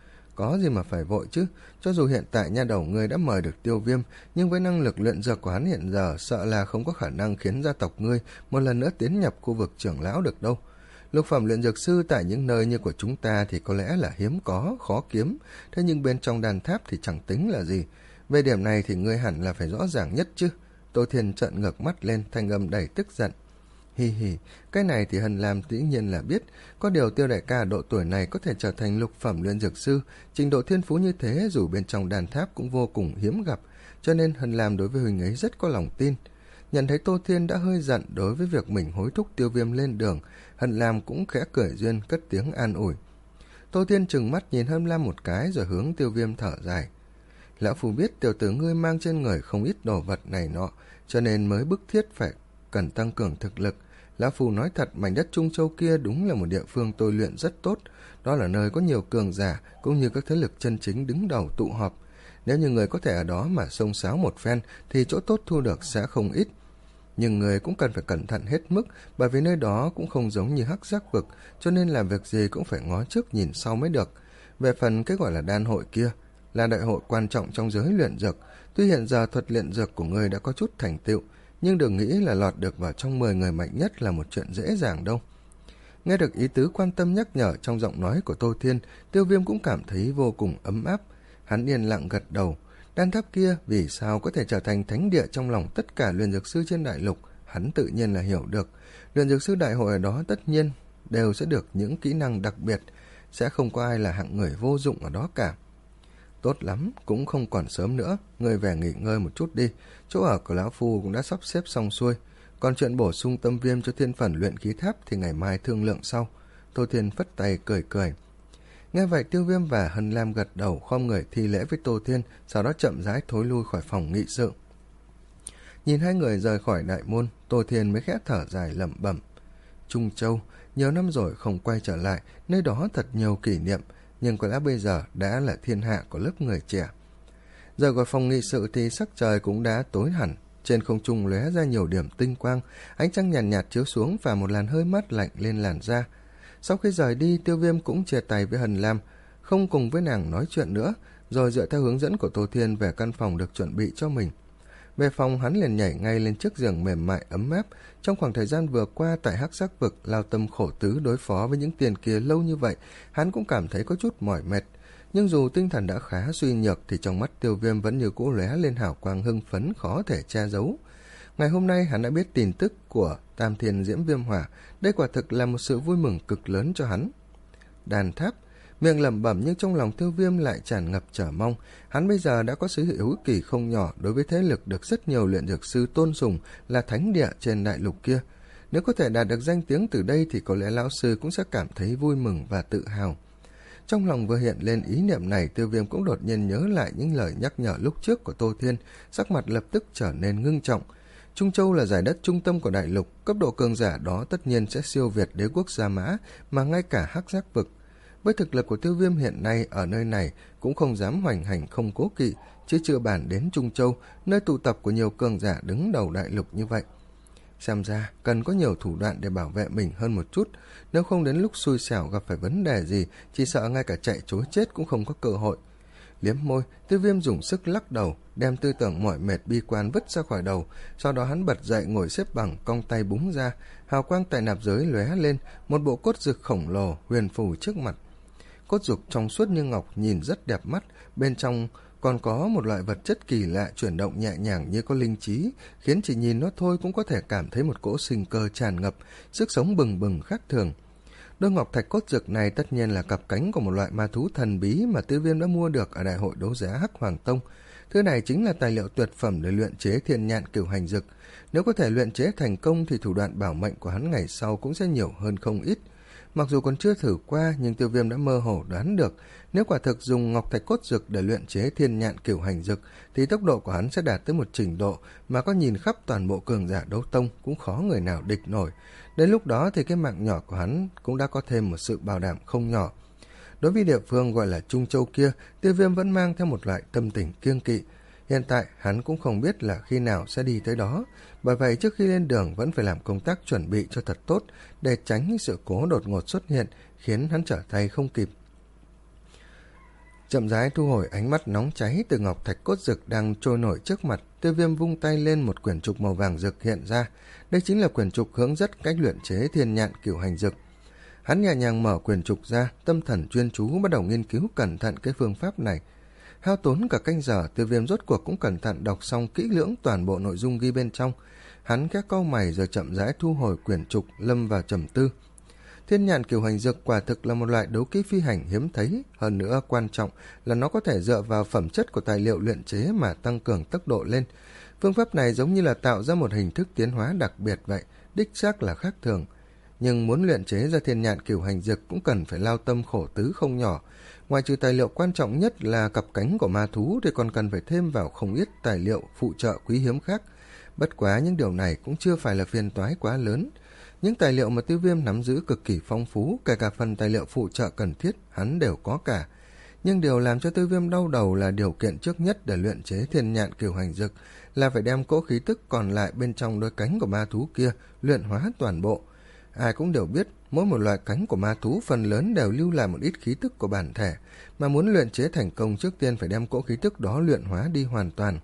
Speaker 1: Có gì mà phải vội chứ, cho dù hiện tại nha đầu ngươi đã mời được Tiêu Viêm, nhưng với năng lực luyện dược của hắn hiện giờ sợ là không có khả năng khiến gia tộc ngươi một lần nữa tiến nhập khu vực trưởng lão được đâu. Lục phẩm luyện dược sư tại những nơi như của chúng ta thì có lẽ là hiếm có, khó kiếm, thế nhưng bên trong đàn tháp thì chẳng tính là gì. Về điểm này thì ngươi hẳn là phải rõ ràng nhất chứ. Tô Thiên trợn ngược mắt lên, thanh âm đầy tức giận. Hi hi, cái này thì Hân Lam dĩ nhiên là biết, có điều Tiêu đại ca độ tuổi này có thể trở thành lục phẩm luyện dược sư, trình độ thiên phú như thế dù bên trong đàn tháp cũng vô cùng hiếm gặp, cho nên Hân Lam đối với huynh ấy rất có lòng tin. Nhận thấy Tô Thiên đã hơi giận đối với việc mình hối thúc Tiêu Viêm lên đường, Hân Lam cũng khẽ cười duyên cất tiếng an ủi. Tô Thiên trừng mắt nhìn Hân Lam một cái rồi hướng Tiêu Viêm thở dài. Lão phu biết tiểu tử ngươi mang trên người không ít đồ vật này nọ, cho nên mới bức thiết phải cần tăng cường thực lực. Lão phu nói thật, mảnh đất Trung Châu kia đúng là một địa phương tôi luyện rất tốt, đó là nơi có nhiều cường giả cũng như các thế lực chân chính đứng đầu tụ họp. Nếu như người có thể ở đó mà xông xáo một phen thì chỗ tốt thu được sẽ không ít. Nhưng người cũng cần phải cẩn thận hết mức, bởi vì nơi đó cũng không giống như Hắc Giác vực, cho nên làm việc gì cũng phải ngó trước nhìn sau mới được. Về phần cái gọi là đan hội kia, là đại hội quan trọng trong giới luyện dược, tuy hiện giờ thuật luyện dược của người đã có chút thành tựu, nhưng đừng nghĩ là lọt được vào trong mười người mạnh nhất là một chuyện dễ dàng đâu. Nghe được ý tứ quan tâm nhắc nhở trong giọng nói của Tô Thiên, Tiêu Viêm cũng cảm thấy vô cùng ấm áp. Hắn yên lặng gật đầu. Đan tháp kia vì sao có thể trở thành thánh địa trong lòng tất cả luyện dược sư trên đại lục, hắn tự nhiên là hiểu được. Luyện dược sư đại hội ở đó tất nhiên đều sẽ được những kỹ năng đặc biệt, sẽ không có ai là hạng người vô dụng ở đó cả. Tốt lắm, cũng không còn sớm nữa, ngươi về nghỉ ngơi một chút đi, chỗ ở của lão phu cũng đã sắp xếp xong xuôi, còn chuyện bổ sung tâm viêm cho thiên phần luyện khí tháp thì ngày mai thương lượng sau. Tô Thiên phất tay cười cười. Nghe vậy Tiêu Viêm và Hân Lam gật đầu khom người thi lễ với Tô Thiên, sau đó chậm rãi thối lui khỏi phòng nghị sự. Nhìn hai người rời khỏi đại môn, Tô Thiên mới khẽ thở dài lẩm bẩm. Trung Châu, nhiều năm rồi không quay trở lại, nơi đó thật nhiều kỷ niệm, nhưng có lẽ bây giờ đã là thiên hạ của lớp người trẻ. Rời khỏi phòng nghị sự thì sắc trời cũng đã tối hẳn, trên không trung lóe ra nhiều điểm tinh quang, ánh trăng nhàn nhạt, nhạt chiếu xuống và một làn hơi mát lạnh lên làn da. Sau khi rời đi, Tiêu Viêm cũng chia tay với Hân Lam, không cùng với nàng nói chuyện nữa, rồi dựa theo hướng dẫn của Tô Thiên về căn phòng được chuẩn bị cho mình. Về phòng, hắn liền nhảy ngay lên chiếc giường mềm mại ấm áp. Trong khoảng thời gian vừa qua tại Hắc Giác vực lao tâm khổ tứ đối phó với những tiền kia lâu như vậy, hắn cũng cảm thấy có chút mỏi mệt. Nhưng dù tinh thần đã khá suy nhược thì trong mắt Tiêu Viêm vẫn như cũ lóe lên hào quang hưng phấn khó thể che giấu. Ngày hôm nay hắn đã biết tin tức của Tam Thiên Diễm Viêm Hỏa, đây quả thực là một sự vui mừng cực lớn cho hắn. Đàn tháp, miệng lẩm bẩm nhưng trong lòng Tiêu Viêm lại tràn ngập chờ mong. Hắn bây giờ đã có sự hiếu kỳ không nhỏ đối với thế lực được rất nhiều luyện dược sư tôn sùng là thánh địa trên đại lục kia. Nếu có thể đạt được danh tiếng từ đây thì có lẽ lão sư cũng sẽ cảm thấy vui mừng và tự hào. Trong lòng vừa hiện lên ý niệm này, Tiêu Viêm cũng đột nhiên nhớ lại những lời nhắc nhở lúc trước của Tô Thiên, sắc mặt lập tức trở nên ngưng trọng. Trung Châu là giải đất trung tâm của đại lục, cấp độ cường giả đó tất nhiên sẽ siêu việt đế quốc Gia Mã, mà ngay cả Hắc Giác vực. Với thực lực của Tiêu Viêm hiện nay ở nơi này cũng không dám hoành hành không cố kỵ, chứ chưa bàn đến Trung Châu, nơi tụ tập của nhiều cường giả đứng đầu đại lục như vậy. Xem ra cần có nhiều thủ đoạn để bảo vệ mình hơn một chút, nếu không đến lúc xui xẻo gặp phải vấn đề gì, chỉ sợ ngay cả chạy trối chết cũng không có cơ hội. Liếm môi, Tiêu Viêm dùng sức lắc đầu, đem tư tưởng mỏi mệt bi quan vứt ra khỏi đầu, sau đó hắn bật dậy ngồi xếp bằng, cong tay búng ra, hào quang tại nạp giới lóe lên, một bộ cốt dược khổng lồ huyền phù trước mặt. Cốt dược trong suốt như ngọc, nhìn rất đẹp mắt, bên trong còn có một loại vật chất kỳ lạ chuyển động nhẹ nhàng như có linh trí, khiến chỉ nhìn nó thôi cũng có thể cảm thấy một cỗ sinh cơ tràn ngập, sức sống bừng bừng khác thường. Đôi ngọc thạch cốt dực này tất nhiên là cặp cánh của một loại ma thú thần bí mà Tiêu Viêm đã mua được ở đại hội đấu giá Hắc Hoàng Tông. Thứ này chính là tài liệu tuyệt phẩm để luyện chế thiên nhạn cửu hành dực. Nếu có thể luyện chế thành công thì thủ đoạn bảo mệnh của hắn ngày sau cũng sẽ nhiều hơn không ít. Mặc dù còn chưa thử qua, nhưng Tiêu Viêm đã mơ hồ đoán được, nếu quả thực dùng ngọc thạch cốt dực để luyện chế thiên nhạn cửu hành dực, thì tốc độ của hắn sẽ đạt tới một trình độ mà có nhìn khắp toàn bộ cường giả đấu tông cũng khó người nào địch nổi. Đến lúc đó thì cái mạng nhỏ của hắn cũng đã có thêm một sự bảo đảm không nhỏ. Đối với địa phương gọi là Trung Châu kia, Tiêu Viêm vẫn mang theo một loại tâm tình kiêng kỵ. Hiện tại hắn cũng không biết là khi nào sẽ đi tới đó, bởi vậy trước khi lên đường vẫn phải làm công tác chuẩn bị cho thật tốt để tránh những sự cố đột ngột xuất hiện khiến hắn trở tay không kịp. Chậm rãi thu hồi ánh mắt nóng cháy từ ngọc thạch cốt dực đang trôi nổi trước mặt, Tiêu Viêm vung tay lên, một quyển trục màu vàng rực hiện ra. Đây chính là quyển trục hướng dẫn cách luyện chế thiên nhạn cửu hành dực. Hắn nhẹ nhàng mở quyển trục ra, tâm thần chuyên chú bắt đầu nghiên cứu cẩn thận cái phương pháp này. Hao tốn cả canh giờ, Tiêu Viêm rốt cuộc cũng cẩn thận đọc xong kỹ lưỡng toàn bộ nội dung ghi bên trong. Hắn khẽ cau mày rồi chậm rãi thu hồi quyển trục, lâm vào trầm tư. Thiên nhạn cửu hành dược quả thực là một loại đấu kỹ phi hành hiếm thấy, hơn nữa quan trọng là nó có thể dựa vào phẩm chất của tài liệu luyện chế mà tăng cường tốc độ lên. Phương pháp này giống như là tạo ra một hình thức tiến hóa đặc biệt vậy, đích xác là khác thường. Nhưng muốn luyện chế ra thiên nhạn cửu hành dược cũng cần phải lao tâm khổ tứ không nhỏ. Ngoài trừ tài liệu quan trọng nhất là cặp cánh của ma thú thì còn cần phải thêm vào không ít tài liệu phụ trợ quý hiếm khác. Bất quá những điều này cũng chưa phải là phiền toái quá lớn. Những tài liệu mà Tiêu Viêm nắm giữ cực kỳ phong phú, kể cả phần tài liệu phụ trợ cần thiết hắn đều có cả. Nhưng điều làm cho Tiêu Viêm đau đầu là điều kiện trước nhất để luyện chế thiên nhạn cửu hành dược là phải đem cỗ khí tức còn lại bên trong đôi cánh của ma thú kia luyện hóa toàn bộ. Ai cũng đều biết, mỗi một loại cánh của ma thú phần lớn đều lưu lại một ít khí tức của bản thể, mà muốn luyện chế thành công trước tiên phải đem cỗ khí tức đó luyện hóa đi hoàn toàn.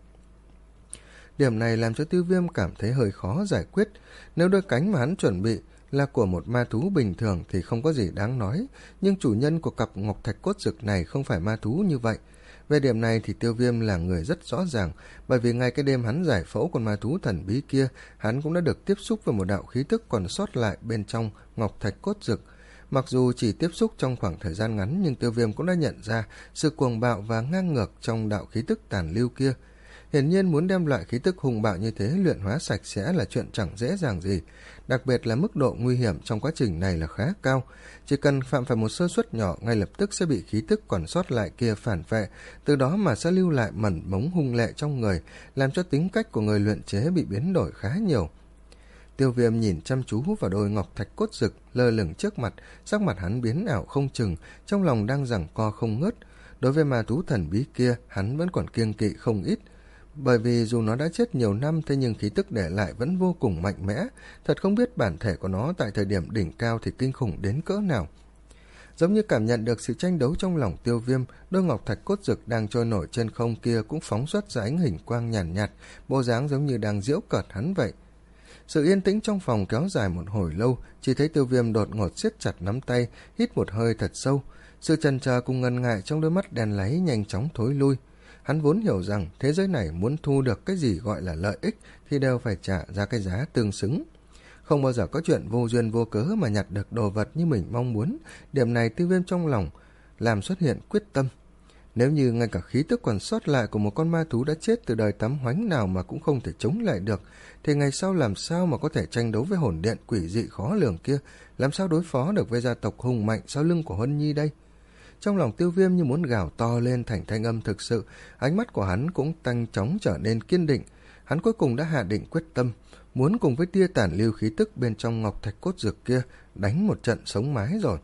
Speaker 1: Điểm này làm cho Tiêu Viêm cảm thấy hơi khó giải quyết. Nếu đôi cánh mà hắn chuẩn bị là của một ma thú bình thường thì không có gì đáng nói, nhưng chủ nhân của cặp ngọc thạch cốt dực này không phải ma thú như vậy. Về điểm này thì Tiêu Viêm là người rất rõ ràng, bởi vì ngay cái đêm hắn giải phẫu con ma thú thần bí kia, hắn cũng đã được tiếp xúc với một đạo khí tức còn sót lại bên trong ngọc thạch cốt dực. Mặc dù chỉ tiếp xúc trong khoảng thời gian ngắn, nhưng Tiêu Viêm cũng đã nhận ra sự cuồng bạo và ngang ngược trong đạo khí tức tàn lưu kia. Hiển nhiên muốn đem loại khí tức hùng bạo như thế luyện hóa sạch sẽ là chuyện chẳng dễ dàng gì, đặc biệt là mức độ nguy hiểm trong quá trình này là khá cao. Chỉ cần phạm phải một sơ suất nhỏ, ngay lập tức sẽ bị khí tức còn sót lại kia phản vệ, từ đó mà sẽ lưu lại mẩn mống hung lệ trong người, làm cho tính cách của người luyện chế bị biến đổi khá nhiều. Tiêu Viêm nhìn chăm chú vào đôi ngọc thạch cốt dực lơ lửng trước mặt, sắc mặt hắn biến ảo không chừng, trong lòng đang giằng co không ngớt. Đối với ma thú thần bí kia, hắn vẫn còn kiêng kỵ không ít, bởi vì dù nó đã chết nhiều năm, thế nhưng khí tức để lại vẫn vô cùng mạnh mẽ, thật không biết bản thể của nó tại thời điểm đỉnh cao thì kinh khủng đến cỡ nào. Giống như cảm nhận được sự tranh đấu trong lòng Tiêu Viêm, đôi ngọc thạch cốt dực đang trôi nổi trên không kia cũng phóng xuất ra ánh hình quang nhàn nhạt, nhạt, bộ dáng giống như đang giễu cợt hắn vậy. Sự yên tĩnh trong phòng kéo dài một hồi lâu, chỉ thấy Tiêu Viêm đột ngột siết chặt nắm tay, hít một hơi thật sâu. Sự chần chờ cùng ngần ngại trong đôi mắt đen láy nhanh chóng thối lui. Hắn vốn hiểu rằng thế giới này muốn thu được cái gì gọi là lợi ích thì đều phải trả ra cái giá tương xứng. Không bao giờ có chuyện vô duyên vô cớ mà nhặt được đồ vật như mình mong muốn. Điểm này Tiêu Viêm trong lòng làm xuất hiện quyết tâm. Nếu như ngay cả khí tức còn sót lại của một con ma thú đã chết từ đời tắm hoánh nào mà cũng không thể chống lại được, thì ngày sau làm sao mà có thể tranh đấu với hồn điện quỷ dị khó lường kia, làm sao đối phó được với gia tộc hùng mạnh sau lưng của Huân Nhi đây? Trong lòng Tiêu Viêm như muốn gào to lên thành thanh âm thực sự, ánh mắt của hắn cũng tăng chóng trở nên kiên định. Hắn cuối cùng đã hạ định quyết tâm, muốn cùng với tia tản lưu khí tức bên trong ngọc thạch cốt dược kia đánh một trận sống mái rồi.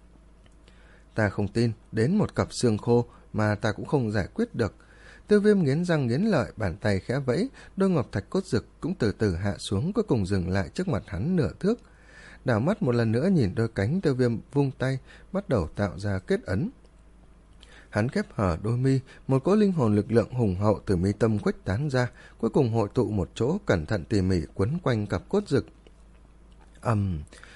Speaker 1: Ta không tin, đến một cặp xương khô mà ta cũng không giải quyết được. Tiêu Viêm nghiến răng nghiến lợi, bàn tay khẽ vẫy, đôi ngọc thạch cốt dực cũng từ từ hạ xuống, cuối cùng dừng lại trước mặt hắn nửa thước. Đảo mắt một lần nữa nhìn đôi cánh, Tiêu Viêm vung tay, bắt đầu tạo ra kết ấn. Hắn khép hở đôi mi, một cỗ linh hồn lực lượng hùng hậu từ mi tâm khuếch tán ra, cuối cùng hội tụ một chỗ, cẩn thận tỉ mỉ quấn quanh cặp cốt dực. Ầm,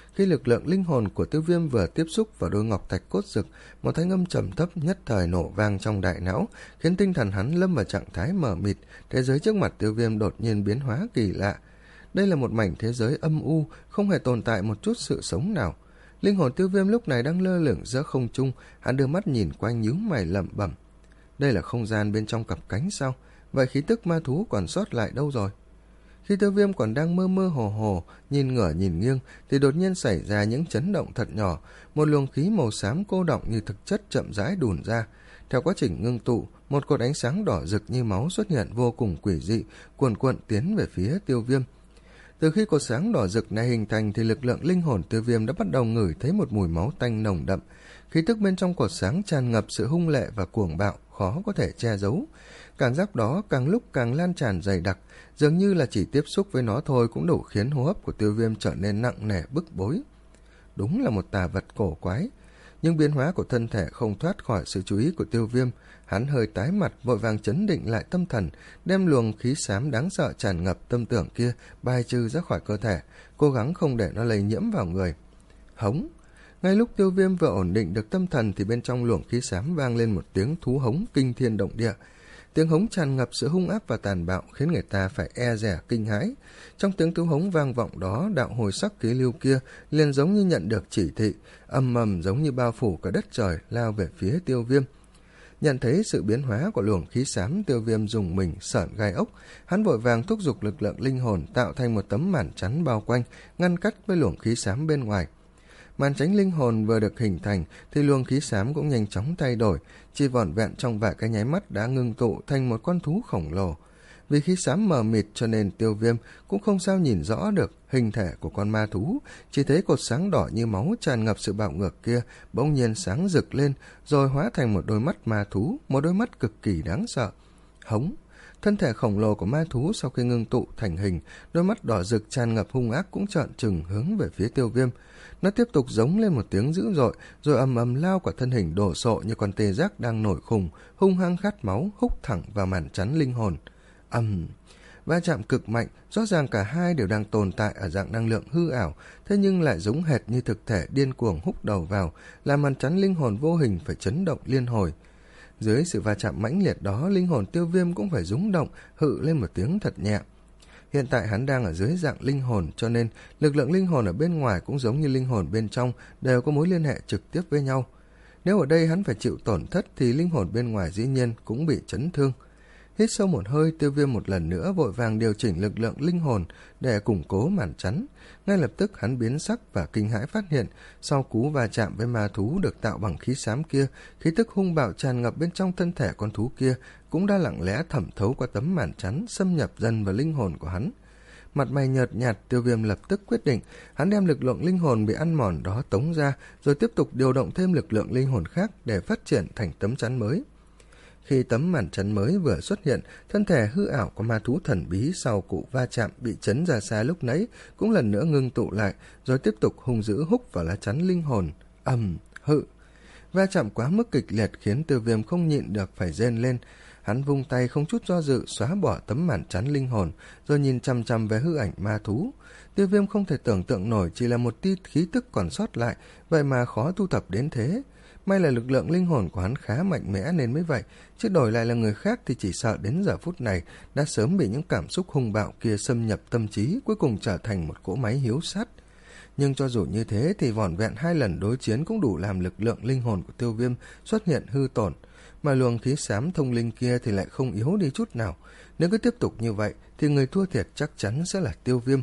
Speaker 1: Khi lực lượng linh hồn của Tiêu Viêm vừa tiếp xúc vào đôi ngọc thạch cốt rực, một thanh âm trầm thấp nhất thời nổ vang trong đại não, khiến tinh thần hắn lâm vào trạng thái mờ mịt. Thế giới trước mặt Tiêu Viêm đột nhiên biến hóa kỳ lạ. Đây là một mảnh thế giới âm u, không hề tồn tại một chút sự sống nào. Linh hồn Tiêu Viêm lúc này đang lơ lửng giữa không trung, hắn đưa mắt nhìn quanh nhíu mày lẩm bẩm. Đây là không gian bên trong cặp cánh sao? Vậy khí tức ma thú còn sót lại đâu rồi? Khi Tiêu Viêm còn đang mơ mơ hồ hồ, nhìn ngửa nhìn nghiêng, thì đột nhiên xảy ra những chấn động thật nhỏ. Một luồng khí màu xám cô đọng như thực chất chậm rãi đùn ra. Theo quá trình ngưng tụ, một cột ánh sáng đỏ rực như máu xuất hiện vô cùng quỷ dị, cuồn cuộn tiến về phía Tiêu Viêm. Từ khi cột sáng đỏ rực này hình thành thì lực lượng linh hồn Tiêu Viêm đã bắt đầu ngửi thấy một mùi máu tanh nồng đậm. Khí tức bên trong cột sáng tràn ngập sự hung lệ và cuồng bạo, khó có thể che giấu. Cảm giác đó càng lúc càng lan tràn dày đặc, dường như là chỉ tiếp xúc với nó thôi cũng đủ khiến hô hấp của Tiêu Viêm trở nên nặng nề bức bối. Đúng là một tà vật cổ quái. Nhưng biến hóa của thân thể không thoát khỏi sự chú ý của Tiêu Viêm. Hắn hơi tái mặt, vội vàng chấn định lại tâm thần, đem luồng khí xám đáng sợ tràn ngập tâm tưởng kia bài trừ ra khỏi cơ thể, cố gắng không để nó lây nhiễm vào người. Hống! Ngay lúc Tiêu Viêm vừa ổn định được tâm thần thì bên trong luồng khí xám vang lên một tiếng thú hống kinh thiên động địa. Tiếng hống tràn ngập sự hung ác và tàn bạo khiến người ta phải e dè kinh hãi. Trong tiếng thú hống vang vọng đó, đạo hồi sắc khí lưu kia liền giống như nhận được chỉ thị, ầm ầm giống như bao phủ cả đất trời lao về phía Tiêu Viêm. Nhận thấy sự biến hóa của luồng khí xám, Tiêu Viêm dùng mình sởn gai ốc, hắn vội vàng thúc giục lực lượng linh hồn tạo thành một tấm màn chắn bao quanh, ngăn cách với luồng khí xám bên ngoài. Màn tránh linh hồn vừa được hình thành thì luồng khí xám cũng nhanh chóng thay đổi, chỉ vỏn vẹn trong vài cái nháy mắt đã ngưng tụ thành một con thú khổng lồ. Vì khí xám mờ mịt cho nên Tiêu Viêm cũng không sao nhìn rõ được hình thể của con ma thú, chỉ thấy cột sáng đỏ như máu tràn ngập sự bạo ngược kia bỗng nhiên sáng rực lên, rồi hóa thành một đôi mắt ma thú, một đôi mắt cực kỳ đáng sợ. Hống! Thân thể khổng lồ của ma thú sau khi ngưng tụ thành hình, đôi mắt đỏ rực tràn ngập hung ác cũng trợn trừng hướng về phía Tiêu Viêm. Nó tiếp tục giống lên một tiếng dữ dội, rồi ầm ầm lao cả thân hình đổ sộ như con tê giác đang nổi khùng, hung hăng khát máu, húc thẳng vào màn chắn linh hồn. Ầm! Va chạm cực mạnh, rõ ràng cả hai đều đang tồn tại ở dạng năng lượng hư ảo, thế nhưng lại giống hệt như thực thể điên cuồng húc đầu vào, làm màn chắn linh hồn vô hình phải chấn động liên hồi. Dưới sự va chạm mãnh liệt đó, linh hồn Tiêu Viêm cũng phải rúng động, hự lên một tiếng thật nhẹ. Hiện tại hắn đang ở dưới dạng linh hồn, cho nên lực lượng linh hồn ở bên ngoài cũng giống như linh hồn bên trong, đều có mối liên hệ trực tiếp với nhau. Nếu ở đây hắn phải chịu tổn thất thì linh hồn bên ngoài dĩ nhiên cũng bị chấn thương. Hít sâu một hơi, Tiêu Viêm một lần nữa vội vàng điều chỉnh lực lượng linh hồn để củng cố màn chắn. Ngay lập tức hắn biến sắc và kinh hãi phát hiện, sau cú va chạm với ma thú được tạo bằng khí xám kia, khí tức hung bạo tràn ngập bên trong thân thể con thú kia cũng đã lặng lẽ thẩm thấu qua tấm màn chắn, xâm nhập dần vào linh hồn của hắn. Mặt mày nhợt nhạt, Tiêu Viêm lập tức quyết định, hắn đem lực lượng linh hồn bị ăn mòn đó tống ra, rồi tiếp tục điều động thêm lực lượng linh hồn khác để phát triển thành tấm chắn mới. Khi tấm màn chắn mới vừa xuất hiện, thân thể hư ảo của ma thú thần bí sau cụ va chạm bị chấn ra xa lúc nãy cũng lần nữa ngưng tụ lại, rồi tiếp tục hung dữ húc vào lá chắn linh hồn. Ầm, hự! Va chạm quá mức kịch liệt khiến Tiêu Viêm không nhịn được phải rên lên. Hắn vung tay không chút do dự xóa bỏ tấm màn chắn linh hồn, rồi nhìn chằm chằm về hư ảnh ma thú. Tiêu Viêm không thể tưởng tượng nổi chỉ là một tia khí tức còn sót lại, vậy mà khó thu thập đến thế. May là lực lượng linh hồn của hắn khá mạnh mẽ nên mới vậy, chứ đổi lại là người khác thì chỉ sợ đến giờ phút này đã sớm bị những cảm xúc hung bạo kia xâm nhập tâm trí, cuối cùng trở thành một cỗ máy hiếu sát. Nhưng cho dù như thế thì vỏn vẹn hai lần đối chiến cũng đủ làm lực lượng linh hồn của Tiêu Viêm xuất hiện hư tổn, mà luồng khí xám thông linh kia thì lại không yếu đi chút nào. Nếu cứ tiếp tục như vậy thì người thua thiệt chắc chắn sẽ là Tiêu Viêm.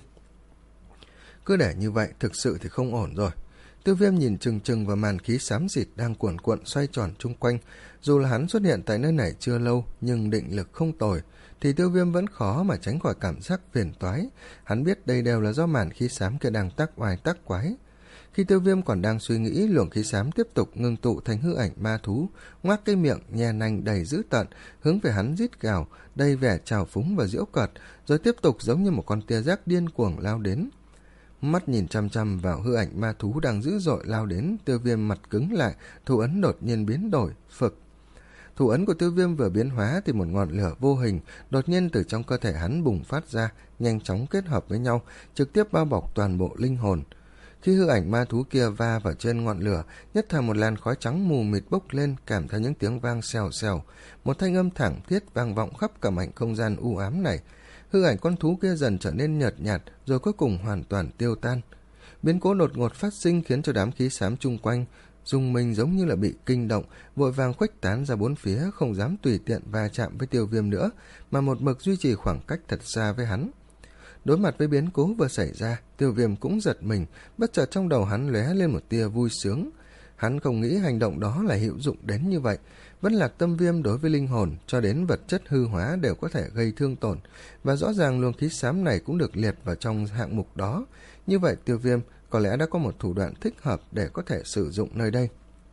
Speaker 1: Cứ để như vậy thực sự thì không ổn rồi. Tiêu Viêm nhìn chừng chừng vào màn khí xám xịt đang cuộn cuộn xoay tròn chung quanh. Dù là hắn xuất hiện tại nơi này chưa lâu, nhưng định lực không tồi, thì Tiêu Viêm vẫn khó mà tránh khỏi cảm giác phiền toái. Hắn biết đây đều là do màn khí xám kia đang tác oai tác quái. Khi Tiêu Viêm còn đang suy nghĩ, luồng khí xám tiếp tục ngưng tụ thành hư ảnh ma thú, ngoác cái miệng nhe nanh đầy dữ tợn, hướng về hắn rít gào, đầy vẻ trào phúng và giễu cợt, rồi tiếp tục giống như một con tia giác điên cuồng lao đến. Mắt nhìn chăm chăm vào hư ảnh ma thú đang dữ dội lao đến, Tiêu Viêm mặt cứng lại, thủ ấn đột nhiên biến đổi, phực. Thủ ấn của Tiêu Viêm vừa biến hóa thì một ngọn lửa vô hình đột nhiên từ trong cơ thể hắn bùng phát ra, nhanh chóng kết hợp với nhau, trực tiếp bao bọc toàn bộ linh hồn. Khi Khi hư ảnh ma thú kia va vào trên ngọn lửa, nhất thời một làn khói trắng mù mịt bốc lên, kèm theo những tiếng vang xèo xèo. Một thanh âm thẳng thiết vang vọng khắp cả mảnh không gian u ám này. Hư ảnh con thú kia dần trở nên nhợt nhạt, rồi cuối cùng hoàn toàn tiêu tan. Biến cố đột ngột phát sinh khiến cho đám khí xám chung quanh rung mình giống như là bị kinh động, vội vàng khuếch tán ra bốn phía, không dám tùy tiện va chạm với Tiêu Viêm nữa, mà một mực duy trì khoảng cách thật xa với hắn. Đối mặt với biến cố vừa xảy ra, Tiêu Viêm cũng giật mình, bất chợt trong đầu hắn lóe lên một tia vui sướng. Hắn không nghĩ hành động đó là hữu dụng đến như vậy. Vẫn Lạc Tâm Viêm đối với linh hồn cho đến vật chất hư hóa đều có thể gây thương tổn, và rõ ràng luồng khí xám này cũng được liệt vào trong hạng mục đó. Như vậy Tiêu Viêm có lẽ đã có một thủ đoạn thích hợp để có thể sử dụng nơi đây.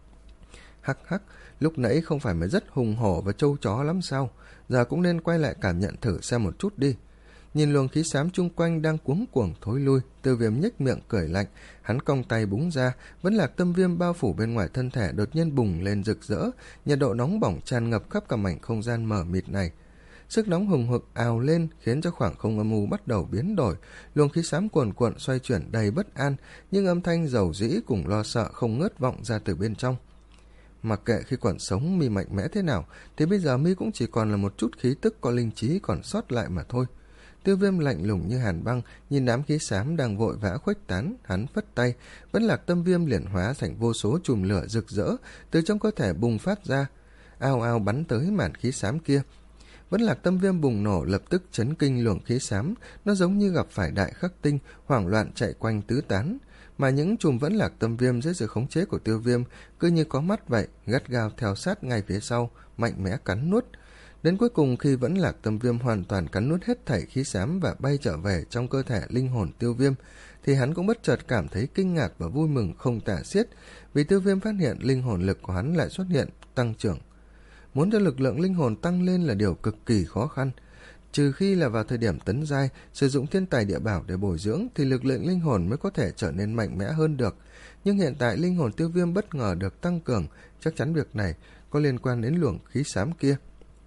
Speaker 1: Hắc hắc, lúc nãy không phải mới rất hùng hổ và trâu chó lắm sao? Giờ cũng nên quay lại cảm nhận thử xem một chút đi. Nhìn luồng khí xám chung quanh đang cuống cuồng thối lui, Tiêu Viêm nhếch miệng cười lạnh, hắn cong tay búng ra, Vẫn Lạc Tâm Viêm bao phủ bên ngoài thân thể đột nhiên bùng lên rực rỡ, nhiệt độ nóng bỏng tràn ngập khắp cả mảnh không gian mờ mịt này. Sức nóng hừng hực ào lên khiến cho khoảng không âm u bắt đầu biến đổi, luồng khí xám cuồn cuộn xoay chuyển đầy bất an, nhưng âm thanh dầu dĩ cùng lo sợ không ngớt vọng ra từ bên trong. Mặc kệ khi còn sống mi mạnh mẽ thế nào, thì bây giờ mi cũng chỉ còn là một chút khí tức có linh trí còn sót lại mà thôi. Tiêu Viêm lạnh lùng như hàn băng, nhìn đám khí xám đang vội vã khuếch tán, hắn phất tay, Vẫn Lạc Tâm Viêm liền hóa thành vô số chùm lửa rực rỡ từ trong cơ thể bùng phát ra, ao ao bắn tới màn khí xám kia. Vẫn Lạc Tâm Viêm bùng nổ lập tức chấn kinh luồng khí xám, nó giống như gặp phải đại khắc tinh, hoảng loạn chạy quanh tứ tán, mà những chùm Vẫn Lạc Tâm Viêm dưới sự khống chế của Tiêu Viêm cứ như có mắt vậy, gắt gao theo sát ngay phía sau, mạnh mẽ cắn nuốt. Đến cuối cùng khi Vẫn Lạc Tâm Viêm hoàn toàn cắn nuốt hết thảy khí xám và bay trở về trong cơ thể linh hồn Tiêu Viêm, thì hắn cũng bất chợt cảm thấy kinh ngạc và vui mừng không tả xiết, vì Tiêu Viêm phát hiện linh hồn lực của hắn lại xuất hiện tăng trưởng. Muốn cho lực lượng linh hồn tăng lên là điều cực kỳ khó khăn. Trừ khi là vào thời điểm tấn giai, sử dụng thiên tài địa bảo để bồi dưỡng thì lực lượng linh hồn mới có thể trở nên mạnh mẽ hơn được. Nhưng hiện tại linh hồn Tiêu Viêm bất ngờ được tăng cường, chắc chắn việc này có liên quan đến luồng khí xám kia.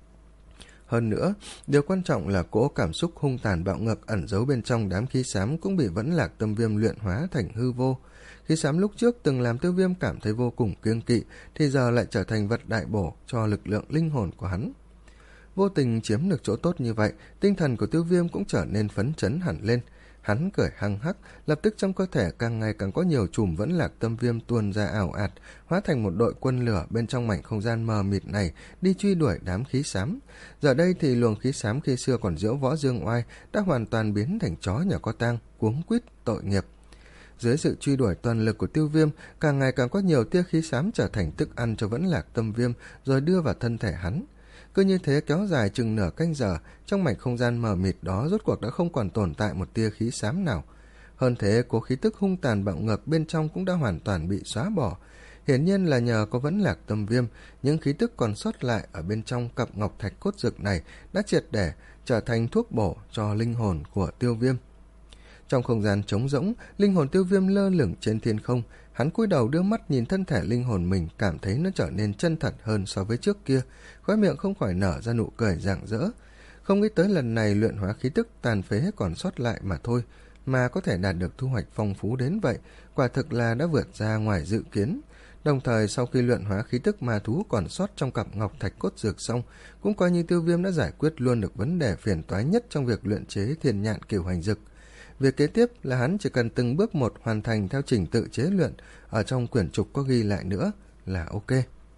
Speaker 1: Hơn nữa, điều quan trọng là cỗ cảm xúc hung tàn bạo ngược ẩn giấu bên trong đám khí xám cũng bị Vẫn Lạc Tâm Viêm luyện hóa thành hư vô. Khí xám lúc trước từng làm Tiêu Viêm cảm thấy vô cùng kiêng kỵ, thì giờ lại trở thành vật đại bổ cho lực lượng linh hồn của hắn. Vô tình chiếm được chỗ tốt như vậy, tinh thần của Tiêu Viêm cũng trở nên phấn chấn hẳn lên. Hắn cười hăng hắc, lập tức trong cơ thể càng ngày càng có nhiều chùm Vẫn Lạc Tâm Viêm tuôn ra ảo ạt, hóa thành một đội quân lửa bên trong mảnh không gian mờ mịt này, đi truy đuổi đám khí xám. Giờ đây thì luồng khí xám khi xưa còn diễu võ dương oai đã hoàn toàn biến thành chó nhà có tang, cuống quýt tội nghiệp. Dưới sự truy đuổi toàn lực của Tiêu Viêm, càng ngày càng có nhiều tia khí xám trở thành thức ăn cho Vẫn Lạc Tâm Viêm rồi đưa vào thân thể hắn. Cứ như thế kéo dài chừng nửa canh giờ, trong mảnh không gian mờ mịt đó rốt cuộc đã không còn tồn tại một tia khí xám nào. Hơn thế, cố khí tức hung tàn bạo ngược bên trong cũng đã hoàn toàn bị xóa bỏ. Hiển nhiên là nhờ có Vẫn Lạc Tâm Viêm, những khí tức còn sót lại ở bên trong cặp ngọc thạch cốt dực này đã triệt để trở thành thuốc bổ cho linh hồn của Tiêu Viêm. Trong không gian trống rỗng, linh hồn Tiêu Viêm lơ lửng trên thiên không, hắn cúi đầu đưa mắt nhìn thân thể linh hồn mình, cảm thấy nó trở nên chân thật hơn so với trước kia, khóe miệng không khỏi nở ra nụ cười rạng rỡ. Không nghĩ tới lần này luyện hóa khí tức tàn phế còn sót lại mà thôi, mà có thể đạt được thu hoạch phong phú đến vậy, quả thực là đã vượt ra ngoài dự kiến. Đồng thời sau khi luyện hóa khí tức ma thú còn sót trong cặp ngọc thạch cốt dược xong, cũng coi như Tiêu Viêm đã giải quyết luôn được vấn đề phiền toái nhất trong việc luyện chế thiên nhạn cửu hành dực. Việc kế tiếp là hắn chỉ cần từng bước một hoàn thành theo trình tự chế luyện, ở trong quyển trục có ghi lại nữa là ok.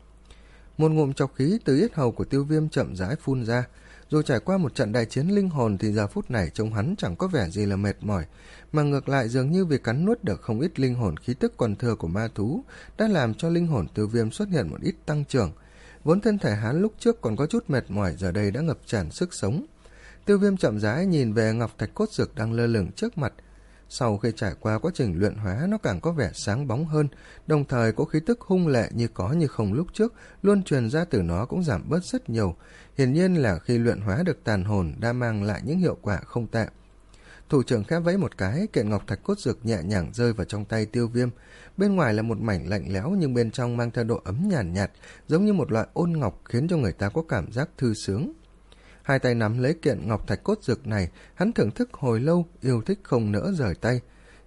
Speaker 1: Một ngụm trọc khí từ yết hầu của Tiêu Viêm chậm rãi phun ra. Dù trải qua một trận đại chiến linh hồn thì giờ phút này trông hắn chẳng có vẻ gì là mệt mỏi, mà ngược lại dường như vì cắn nuốt được không ít linh hồn khí tức còn thừa của ma thú đã làm cho linh hồn Tiêu Viêm xuất hiện một ít tăng trưởng. Vốn thân thể hắn lúc trước còn có chút mệt mỏi giờ đây đã ngập tràn sức sống. Tiêu Viêm chậm rãi nhìn về ngọc thạch cốt dược đang lơ lửng trước mặt. Sau khi trải qua quá trình luyện hóa, nó càng có vẻ sáng bóng hơn, đồng thời có khí tức hung lệ như có như không lúc trước luôn truyền ra từ nó cũng giảm bớt rất nhiều. Hiển nhiên là khi luyện hóa được tàn hồn đã mang lại những hiệu quả không tệ. Thủ trưởng khẽ vẫy một cái, kiện ngọc thạch cốt dược nhẹ nhàng rơi vào trong tay Tiêu Viêm. Bên ngoài là một mảnh lạnh lẽo nhưng bên trong mang theo độ ấm nhàn nhạt, nhạt, giống như một loại ôn ngọc khiến cho người ta có cảm giác thư sướng. Hai tay nắm lấy kiện ngọc thạch cốt dược này, hắn thưởng thức hồi lâu, yêu thích không nỡ rời tay.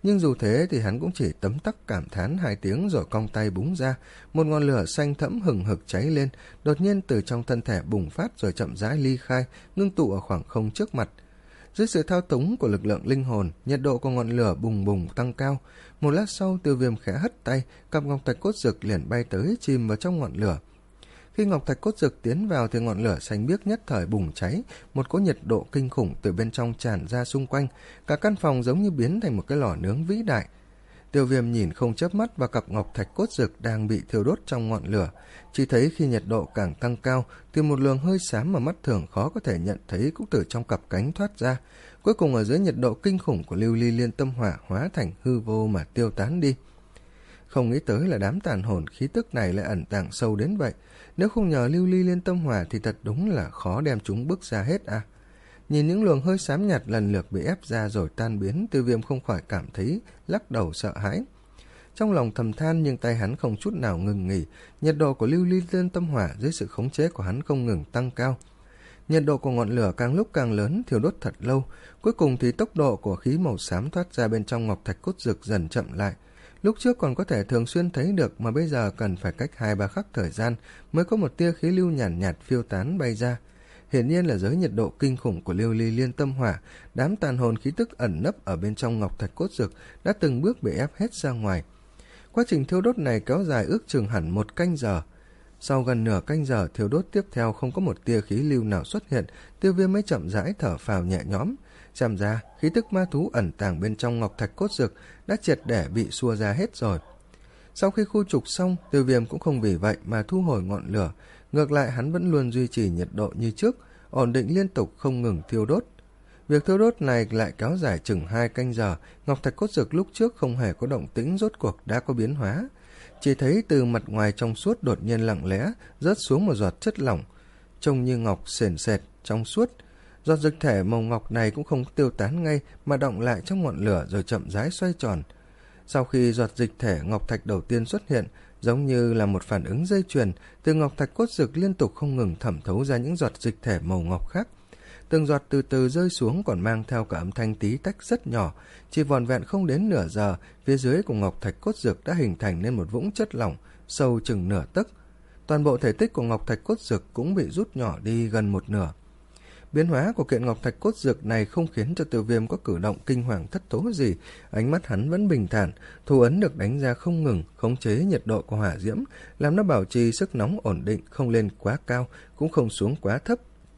Speaker 1: Nhưng dù thế thì hắn cũng chỉ tấm tắc cảm thán hai tiếng rồi cong tay búng ra, một ngọn lửa xanh thẫm hừng hực cháy lên, đột nhiên từ trong thân thể bùng phát rồi chậm rãi ly khai, ngưng tụ ở khoảng không trước mặt. Dưới sự thao túng của lực lượng linh hồn, nhiệt độ của ngọn lửa bùng bùng tăng cao. Một lát sau, Tiêu Viêm khẽ hất tay, cặp ngọc thạch cốt dực liền bay tới chìm vào trong ngọn lửa. Khi ngọc thạch cốt dực tiến vào thì ngọn lửa xanh biếc nhất thời bùng cháy, một cỗ nhiệt độ kinh khủng từ bên trong tràn ra xung quanh, cả căn phòng giống như biến thành một cái lò nướng vĩ đại. Tiêu Viêm nhìn không chớp mắt vào cặp ngọc thạch cốt dực đang bị thiêu đốt trong ngọn lửa, chỉ thấy khi nhiệt độ càng tăng cao thì một luồng hơi xám mà mắt thường khó có thể nhận thấy cũng từ trong cặp cánh thoát ra, cuối cùng ở dưới nhiệt độ kinh khủng của lưu ly liên tâm hỏa hóa thành hư vô mà tiêu tán đi. Không nghĩ tới là đám tàn hồn khí tức này lại ẩn tàng sâu đến vậy, nếu không nhờ lưu ly liên tâm hỏa thì thật đúng là khó đem chúng bước ra hết à. Nhìn những luồng hơi xám nhạt lần lượt bị ép ra rồi tan biến, Tiêu Viêm không khỏi cảm thấy lắc đầu sợ hãi. Trong lòng thầm than nhưng tay hắn không chút nào ngừng nghỉ, nhiệt độ của lưu ly liên tâm hỏa dưới sự khống chế của hắn không ngừng tăng cao. Nhiệt độ của ngọn lửa càng lúc càng lớn, thiêu đốt thật lâu, cuối cùng thì tốc độ của khí màu xám thoát ra bên trong ngọc thạch cốt dực dần chậm lại. Lúc trước còn có thể thường xuyên thấy được mà bây giờ cần phải cách hai ba khắc thời gian mới có một tia khí lưu nhàn nhạt, nhạt phiêu tán bay ra. Hiển nhiên là dưới nhiệt độ kinh khủng của lưu ly liên tâm hỏa, đám tàn hồn khí tức ẩn nấp ở bên trong ngọc thạch cốt dực đã từng bước bị ép hết ra ngoài. Quá trình thiêu đốt này kéo dài ước chừng hẳn một canh giờ. Sau gần nửa canh giờ thiêu đốt tiếp theo không có một tia khí lưu nào xuất hiện, Tiêu Viêm mới chậm rãi thở phào nhẹ nhõm. Xem ra khí tức ma thú ẩn tàng bên trong ngọc thạch cốt dực đã triệt để bị xua ra hết rồi. Sau khi khu trục xong, Tiêu Viêm cũng không vì vậy mà thu hồi ngọn lửa, ngược lại hắn vẫn luôn duy trì nhiệt độ như trước, ổn định liên tục không ngừng thiêu đốt. Việc thiêu đốt này lại kéo dài chừng hai canh giờ, ngọc thạch cốt dực lúc trước không hề có động tĩnh rốt cuộc đã có biến hóa. Chỉ thấy từ mặt ngoài trong suốt đột nhiên lặng lẽ rớt xuống một giọt chất lỏng, trông như ngọc sền sệt trong suốt. Giọt dịch thể màu ngọc này cũng không tiêu tán ngay mà đọng lại trong ngọn lửa rồi chậm rãi xoay tròn. Sau khi giọt dịch thể ngọc thạch đầu tiên xuất hiện, giống như là một phản ứng dây chuyền, từ ngọc thạch cốt dực liên tục không ngừng thẩm thấu ra những giọt dịch thể màu ngọc khác. Từng giọt từ từ rơi xuống còn mang theo cả âm thanh tí tách rất nhỏ, chỉ vòn vẹn không đến nửa giờ, phía dưới của ngọc thạch cốt dực đã hình thành nên một vũng chất lỏng sâu chừng nửa tấc. Toàn bộ thể tích của ngọc thạch cốt dực cũng bị rút nhỏ đi gần một nửa. Biến hóa của kiện ngọc thạch cốt dược này không khiến cho Tiêu Viêm có cử động kinh hoàng thất thố gì, ánh mắt hắn vẫn bình thản, thủ ấn được đánh ra không ngừng, khống chế nhiệt độ của hỏa diễm, làm nó bảo trì sức nóng ổn định, không lên quá cao, cũng không xuống quá thấp.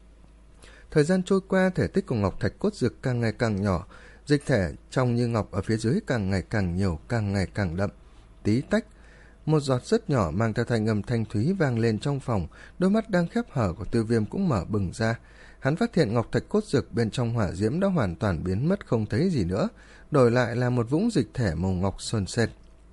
Speaker 1: Thời gian trôi qua, thể tích của ngọc thạch cốt dược càng ngày càng nhỏ, dịch thể trong như ngọc ở phía dưới càng ngày càng nhiều, càng ngày càng đậm. Tí tách, một giọt rất nhỏ mang theo thanh âm thanh thúy vang lên trong phòng, đôi mắt đang khép hở của Tiêu Viêm cũng mở bừng ra. Hắn phát hiện ngọc thạch cốt dực bên trong hỏa diễm đã hoàn toàn biến mất không thấy gì nữa, đổi lại là một vũng dịch thể màu ngọc sền sệt.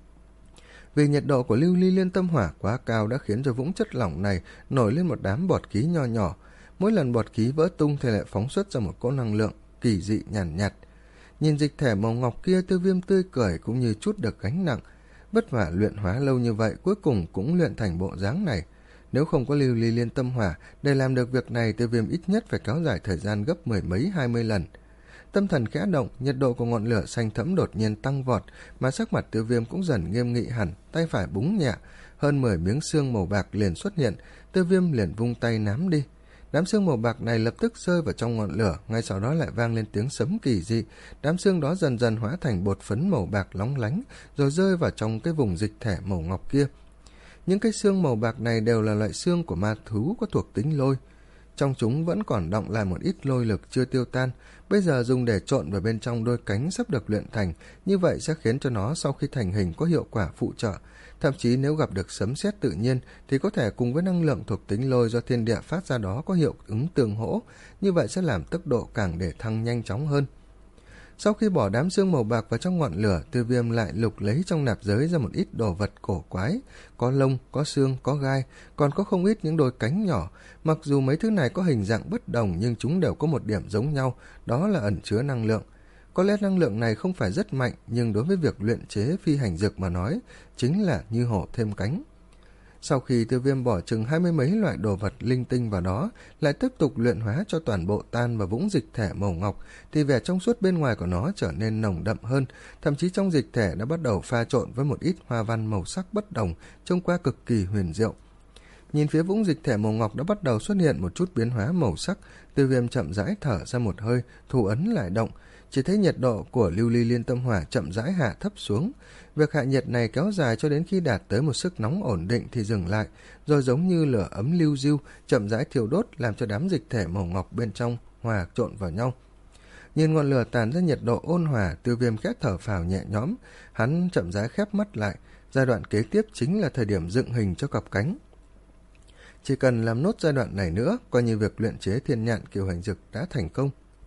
Speaker 1: Vì nhiệt độ của lưu ly liên tâm hỏa quá cao đã khiến cho vũng chất lỏng này nổi lên một đám bọt khí nho nhỏ. Mỗi lần bọt khí vỡ tung thì lại phóng xuất ra một cỗ năng lượng kỳ dị nhàn nhạt, nhạt. Nhìn dịch thể màu ngọc kia, Tiêu Viêm tươi cười cũng như chút được gánh nặng. Vất vả luyện hóa lâu như vậy cuối cùng cũng luyện thành bộ dáng này. Nếu không có lưu ly liên tâm hỏa, để làm được việc này Tiêu Viêm ít nhất phải kéo dài thời gian gấp mười mấy hai mươi lần. Tâm thần khẽ động, nhiệt độ của ngọn lửa xanh thẫm đột nhiên tăng vọt, mà sắc mặt Tiêu Viêm cũng dần nghiêm nghị hẳn, tay phải búng nhẹ, hơn mười miếng xương màu bạc liền xuất hiện, Tiêu Viêm liền vung tay nắm đi. Đám xương màu bạc này lập tức rơi vào trong ngọn lửa, ngay sau đó lại vang lên tiếng sấm kỳ dị, đám xương đó dần dần hóa thành bột phấn màu bạc lóng lánh, rồi rơi vào trong cái vùng dịch thể màu ngọc kia. Những cái xương màu bạc này đều là loại xương của ma thú có thuộc tính lôi. Trong chúng vẫn còn đọng lại một ít lôi lực chưa tiêu tan, bây giờ dùng để trộn vào bên trong đôi cánh sắp được luyện thành, như vậy sẽ khiến cho nó sau khi thành hình có hiệu quả phụ trợ. Thậm chí nếu gặp được sấm sét tự nhiên thì có thể cùng với năng lượng thuộc tính lôi do thiên địa phát ra đó có hiệu ứng tương hỗ, như vậy sẽ làm tốc độ càng để thăng nhanh chóng hơn. Sau khi bỏ đám xương màu bạc vào trong ngọn lửa, Tiêu Viêm lại lục lấy trong nạp giới ra một ít đồ vật cổ quái, có lông, có xương, có gai, còn có không ít những đôi cánh nhỏ. Mặc dù mấy thứ này có hình dạng bất đồng nhưng chúng đều có một điểm giống nhau, đó là ẩn chứa năng lượng. Có lẽ năng lượng này không phải rất mạnh, nhưng đối với việc luyện chế phi hành dược mà nói, chính là như hổ thêm cánh. Sau khi Tiêu Viêm bỏ chừng hai mươi mấy loại đồ vật linh tinh vào đó, lại tiếp tục luyện hóa cho toàn bộ tan và vũng dịch thể màu ngọc, thì vẻ trong suốt bên ngoài của nó trở nên nồng đậm hơn, thậm chí trong dịch thể đã bắt đầu pha trộn với một ít hoa văn màu sắc bất đồng, trông qua cực kỳ huyền diệu. Nhìn phía vũng dịch thể màu ngọc đã bắt đầu xuất hiện một chút biến hóa màu sắc, Tiêu Viêm chậm rãi thở ra một hơi, thủ ấn lại động, chỉ thấy nhiệt độ của lưu ly liên tâm hỏa chậm rãi hạ thấp xuống. Việc hạ nhiệt này kéo dài cho đến khi đạt tới một sức nóng ổn định thì dừng lại, rồi giống như lửa ấm lưu diêu chậm rãi thiêu đốt, làm cho đám dịch thể màu ngọc bên trong hòa trộn vào nhau. Nhìn ngọn lửa tàn ra nhiệt độ ôn hòa, Tiêu Viêm khẽ thở phào nhẹ nhõm, hắn chậm rãi khép mắt lại. Giai đoạn kế tiếp chính là thời điểm dựng hình cho cặp cánh. Chỉ cần làm nốt giai đoạn này nữa, coi như việc luyện chế thiên nhạn kiều hành dực đã thành công.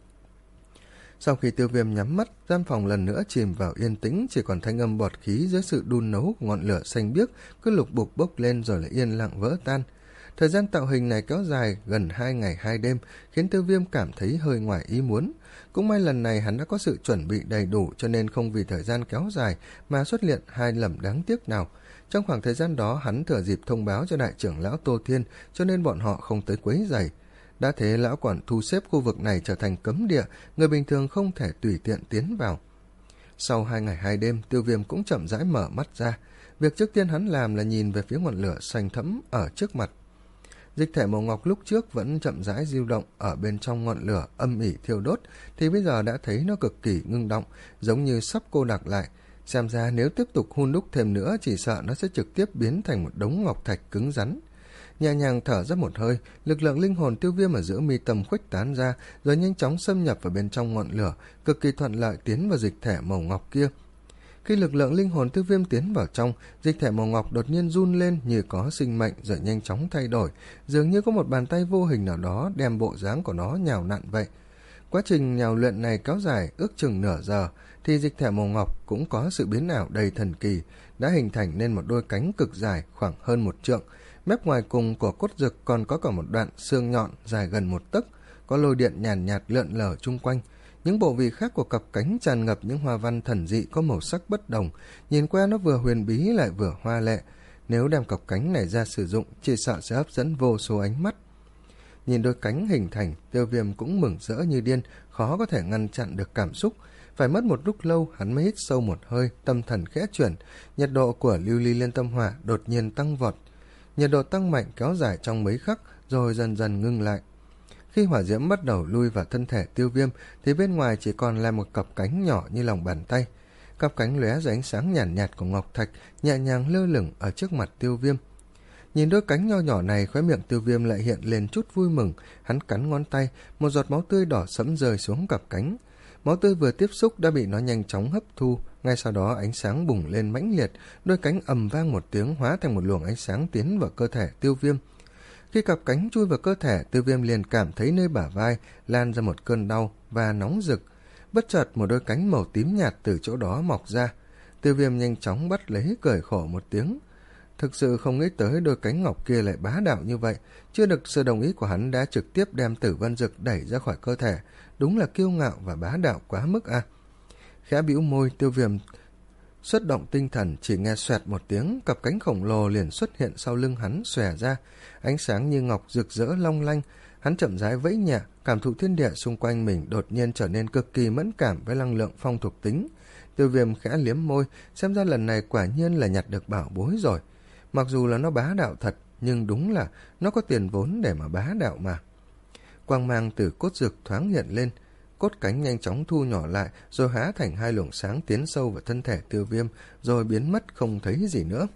Speaker 1: Sau khi Tiêu Viêm nhắm mắt, gian phòng lần nữa chìm vào yên tĩnh, chỉ còn thanh âm bọt khí dưới sự đun nấu của ngọn lửa xanh biếc cứ lục bục bốc lên rồi lại yên lặng vỡ tan. Thời gian tạo hình này kéo dài gần hai ngày hai đêm, khiến Tiêu Viêm cảm thấy hơi ngoài ý muốn. Cũng may lần này hắn đã có sự chuẩn bị đầy đủ, cho nên không vì thời gian kéo dài mà xuất hiện hai lầm đáng tiếc nào. Trong khoảng thời gian đó, hắn thừa dịp thông báo cho đại trưởng lão Tô Thiên, cho nên bọn họ không tới quấy rầy. Đã thế lão còn thu xếp khu vực này trở thành cấm địa, người bình thường không thể tùy tiện tiến vào. Sau hai ngày hai đêm, Tiêu Viêm cũng chậm rãi mở mắt ra. Việc trước tiên hắn làm là nhìn về phía ngọn lửa xanh thẫm ở trước mặt. Dịch thể màu ngọc lúc trước vẫn chậm rãi diêu động ở bên trong ngọn lửa âm ỉ thiêu đốt, thì bây giờ đã thấy nó cực kỳ ngưng động, giống như sắp cô đặc lại. Xem ra nếu tiếp tục hun đúc thêm nữa, chỉ sợ nó sẽ trực tiếp biến thành một đống ngọc thạch cứng rắn. Nhẹ nhàng thở ra một hơi, lực lượng linh hồn Tiêu Viêm ở giữa mi tâm khuếch tán ra, rồi nhanh chóng xâm nhập vào bên trong ngọn lửa, cực kỳ thuận lợi tiến vào dịch thể màu ngọc kia. Khi lực lượng linh hồn Tiêu Viêm tiến vào trong, dịch thể màu ngọc đột nhiên run lên như có sinh mệnh rồi nhanh chóng thay đổi, dường như có một bàn tay vô hình nào đó đem bộ dáng của nó nhào nặn vậy. Quá trình nhào luyện này kéo dài ước chừng nửa giờ, thì dịch thể màu ngọc cũng có sự biến ảo đầy thần kỳ, đã hình thành nên một đôi cánh cực dài khoảng hơn một trượng. Mép ngoài cùng của cốt dực còn có cả một đoạn xương nhọn dài gần một tấc, có lôi điện nhàn nhạt, nhạt lượn lờ chung quanh. Những bộ vị khác của cặp cánh tràn ngập những hoa văn thần dị có màu sắc bất đồng, nhìn qua nó vừa huyền bí lại vừa hoa lệ. Nếu đem cặp cánh này ra sử dụng, chỉ sợ sẽ hấp dẫn vô số ánh mắt. Nhìn đôi cánh hình thành, Tiêu Viêm cũng mừng rỡ như điên, khó có thể ngăn chặn được cảm xúc. Phải mất một lúc lâu, hắn mới hít sâu một hơi, tâm thần khẽ chuyển, nhiệt độ của lưu ly liên tâm hỏa đột nhiên tăng vọt. Nhiệt độ tăng mạnh kéo dài trong mấy khắc, rồi dần dần ngưng lại. Khi hỏa diễm bắt đầu lui vào thân thể Tiêu Viêm, thì bên ngoài chỉ còn là một cặp cánh nhỏ như lòng bàn tay. Cặp cánh lóe ra ánh sáng nhàn nhạt, nhạt của ngọc thạch, nhẹ nhàng lơ lửng ở trước mặt Tiêu Viêm. Nhìn đôi cánh nho nhỏ này, khóe miệng Tiêu Viêm lại hiện lên chút vui mừng. Hắn cắn ngón tay, một giọt máu tươi đỏ sẫm rơi xuống cặp cánh. Máu tươi vừa tiếp xúc đã bị nó nhanh chóng hấp thu, ngay sau đó ánh sáng bùng lên mãnh liệt, đôi cánh ầm vang một tiếng hóa thành một luồng ánh sáng tiến vào cơ thể Tiêu Viêm. Khi cặp cánh chui vào cơ thể, Tiêu Viêm liền cảm thấy nơi bả vai lan ra một cơn đau và nóng rực. Bất chợt một đôi cánh màu tím nhạt từ chỗ đó mọc ra. Tiêu Viêm nhanh chóng bắt lấy, cười khổ một tiếng. Thực sự không nghĩ tới đôi cánh ngọc kia lại bá đạo như vậy, chưa được sự đồng ý của hắn đã trực tiếp đem Tử Vân Dực đẩy ra khỏi cơ thể, đúng là kiêu ngạo và bá đạo quá mức à. Khẽ bĩu môi, Tiêu Viêm xuất động tinh thần, chỉ nghe xoẹt một tiếng, cặp cánh khổng lồ liền xuất hiện sau lưng hắn xòe ra, ánh sáng như ngọc rực rỡ long lanh. Hắn chậm rãi vẫy nhẹ, cảm thụ thiên địa xung quanh mình đột nhiên trở nên cực kỳ mẫn cảm với năng lượng phong thuộc tính. Tiêu Viêm khẽ liếm môi, xem ra lần này quả nhiên là nhặt được bảo bối rồi. Mặc dù là nó bá đạo thật, nhưng đúng là nó có tiền vốn để mà bá đạo mà. Quang mang từ cốt dực thoáng hiện lên, cốt cánh nhanh chóng thu nhỏ lại, rồi hóa thành hai luồng sáng tiến sâu vào thân thể Tiêu Viêm, rồi biến mất không thấy gì nữa.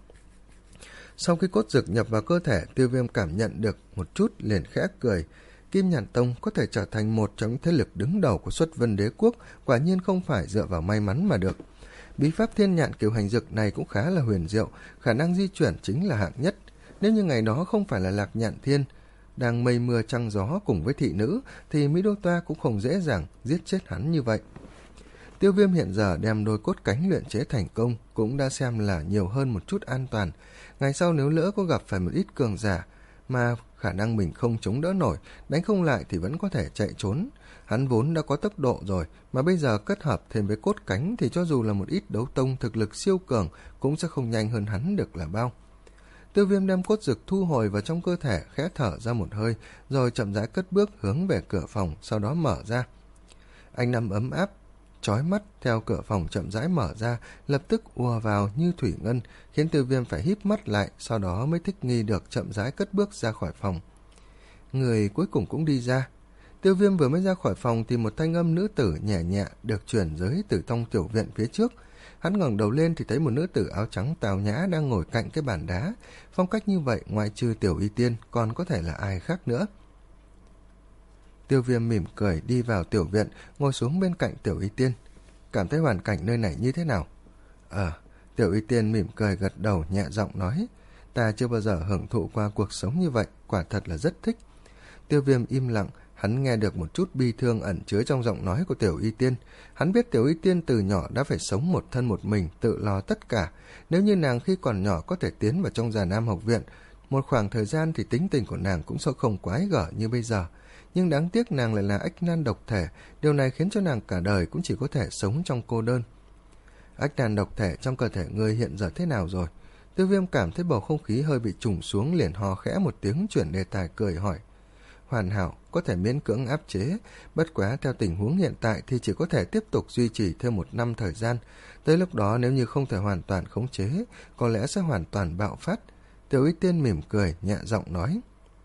Speaker 1: Sau khi cốt dực nhập vào cơ thể, Tiêu Viêm cảm nhận được một chút liền khẽ cười. Kim Nhạn Tông có thể trở thành một trong những thế lực đứng đầu của Xuất Vân Đế quốc, quả nhiên không phải dựa vào may mắn mà được. Bí pháp thiên nhạn kiều hành dực này cũng khá là huyền diệu, khả năng di chuyển chính là hạng nhất. Nếu như ngày đó không phải là Lạc Nhạn Thiên đang mây mưa trăng gió cùng với thị nữ, thì Mỹ Đô Toa cũng không dễ dàng giết chết hắn như vậy. Tiêu Viêm hiện giờ đem đôi cốt cánh luyện chế thành công, cũng đã xem là nhiều hơn một chút an toàn. Ngày sau nếu lỡ có gặp phải một ít cường giả mà khả năng mình không chống đỡ nổi, đánh không lại thì vẫn có thể chạy trốn. Hắn vốn đã có tốc độ rồi, mà bây giờ kết hợp thêm với cốt cánh thì cho dù là một ít đấu tông thực lực siêu cường cũng sẽ không nhanh hơn hắn được là bao. Tiêu Viêm đem cốt dực thu hồi vào trong cơ thể, khẽ thở ra một hơi, rồi chậm rãi cất bước hướng về cửa phòng, sau đó mở ra. Ánh nắng ấm áp chói mắt theo cửa phòng chậm rãi mở ra, lập tức ùa vào như thủy ngân, khiến Tiêu Viêm phải híp mắt lại, sau đó mới thích nghi được chậm rãi cất bước ra khỏi phòng. Người cuối cùng cũng đi ra. Tiêu Viêm vừa mới ra khỏi phòng thì một thanh âm nữ tử nhẹ nhẹ được chuyển tới từ trong tiểu viện phía trước. Hắn ngẩng đầu lên thì thấy một nữ tử áo trắng tào nhã đang ngồi cạnh cái bàn đá. Phong cách như vậy, ngoại trừ Tiểu Y Tiên, còn có thể là ai khác nữa. Tiêu Viêm mỉm cười đi vào tiểu viện, ngồi xuống bên cạnh Tiểu Y Tiên. Cảm thấy hoàn cảnh nơi này như thế nào? Ờ, Tiểu Y Tiên mỉm cười gật đầu, nhẹ giọng nói. Ta chưa bao giờ hưởng thụ qua cuộc sống như vậy, quả thật là rất thích. Tiêu Viêm im lặng, hắn nghe được một chút bi thương ẩn chứa trong giọng nói của Tiểu Y Tiên. Hắn biết Tiểu Y Tiên từ nhỏ đã phải sống một thân một mình, tự lo tất cả. Nếu như nàng khi còn nhỏ có thể tiến vào trong Già Nam học viện, một khoảng thời gian thì tính tình của nàng cũng sẽ không quái gở như bây giờ. Nhưng đáng tiếc nàng lại là ách nan độc thể, điều này khiến cho nàng cả đời cũng chỉ có thể sống trong cô đơn. Ách nan độc thể trong cơ thể ngươi hiện giờ thế nào rồi? Tiêu Viêm cảm thấy bầu không khí hơi bị trùng xuống, liền ho khẽ một tiếng, chuyển đề tài cười hỏi. Hoàn hảo, có thể miễn cưỡng áp chế, bất quá theo tình huống hiện tại thì chỉ có thể tiếp tục duy trì thêm một năm thời gian. Tới lúc đó nếu như không thể hoàn toàn khống chế, có lẽ sẽ hoàn toàn bạo phát. Tiểu Y Tiên mỉm cười, nhẹ giọng nói.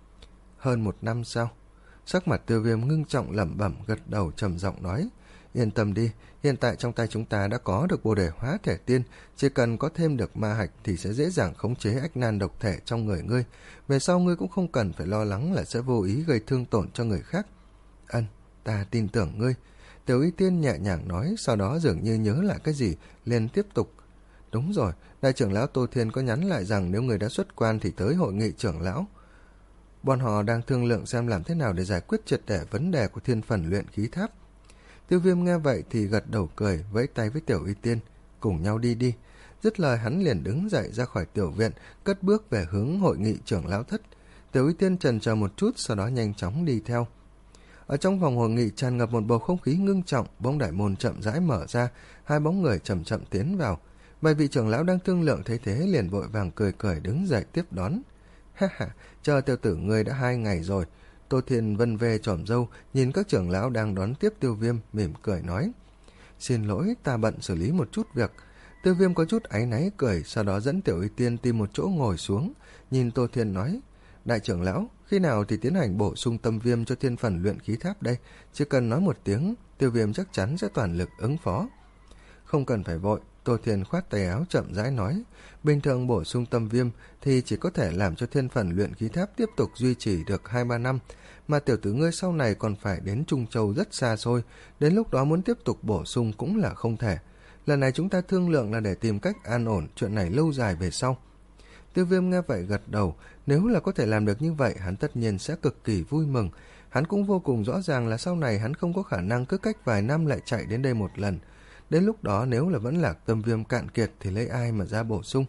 Speaker 1: Hơn một năm sau. Sắc mặt Tiêu Viêm ngưng trọng lẩm bẩm, gật đầu trầm giọng nói. Yên tâm đi, hiện tại trong tay chúng ta đã có được bồ đề hóa thể tiên, chỉ cần có thêm được ma hạch thì sẽ dễ dàng khống chế ách nan độc thể trong người ngươi. Về sau ngươi cũng không cần phải lo lắng là sẽ vô ý gây thương tổn cho người khác. Ân, ta tin tưởng ngươi. Tiểu Y Tiên nhẹ nhàng nói, sau đó dường như nhớ lại cái gì, liền tiếp tục. Đúng rồi, đại trưởng lão Tô Thiên có nhắn lại rằng nếu người đã xuất quan thì tới hội nghị trưởng lão. Bọn họ đang thương lượng xem làm thế nào để giải quyết triệt để vấn đề của thiên phần luyện khí tháp. Tiêu Viêm nghe vậy thì gật đầu cười, vẫy tay với Tiểu Y Tiên, cùng nhau đi đi. Dứt lời hắn liền đứng dậy ra khỏi tiểu viện, cất bước về hướng hội nghị trưởng lão thất. Tiểu Y Tiên chần chờ một chút, sau đó nhanh chóng đi theo. Ở trong phòng hội nghị tràn ngập một bầu không khí ngưng trọng, bỗng đại môn chậm rãi mở ra, hai bóng người chậm chậm tiến vào. Vài vị trưởng lão đang thương lượng thấy thế liền vội vàng cười cười đứng dậy tiếp đón. Ha ha, chờ tiểu tử ngươi đã hai ngày rồi. Tô Thiên vân về tròm râu, nhìn các trưởng lão đang đón tiếp Tiêu Viêm, mỉm cười nói. Xin lỗi, ta bận xử lý một chút việc. Tiêu Viêm có chút áy náy cười, sau đó dẫn Tiểu Y Tiên tìm một chỗ ngồi xuống, nhìn Tô Thiên nói. Đại trưởng lão, khi nào thì tiến hành bổ sung tâm viêm cho thiên phần luyện khí tháp đây? Chỉ cần nói một tiếng, Tiêu Viêm chắc chắn sẽ toàn lực ứng phó. Không cần phải vội. Tô Thiên khoát tay áo chậm rãi nói, bình thường bổ sung tâm viêm thì chỉ có thể làm cho thiên phần luyện khí tháp tiếp tục duy trì được hai ba năm, mà tiểu tử ngươi sau này còn phải đến Trung Châu rất xa xôi, đến lúc đó muốn tiếp tục bổ sung cũng là không thể. Lần này chúng ta thương lượng là để tìm cách an ổn chuyện này lâu dài về sau. Tiêu Viêm nghe vậy gật đầu, nếu là có thể làm được như vậy hắn tất nhiên sẽ cực kỳ vui mừng. Hắn cũng vô cùng rõ ràng là sau này hắn không có khả năng cứ cách vài năm lại chạy đến đây một lần. Đến lúc đó nếu là vẫn lạc tâm viêm cạn kiệt thì lấy ai mà ra bổ sung.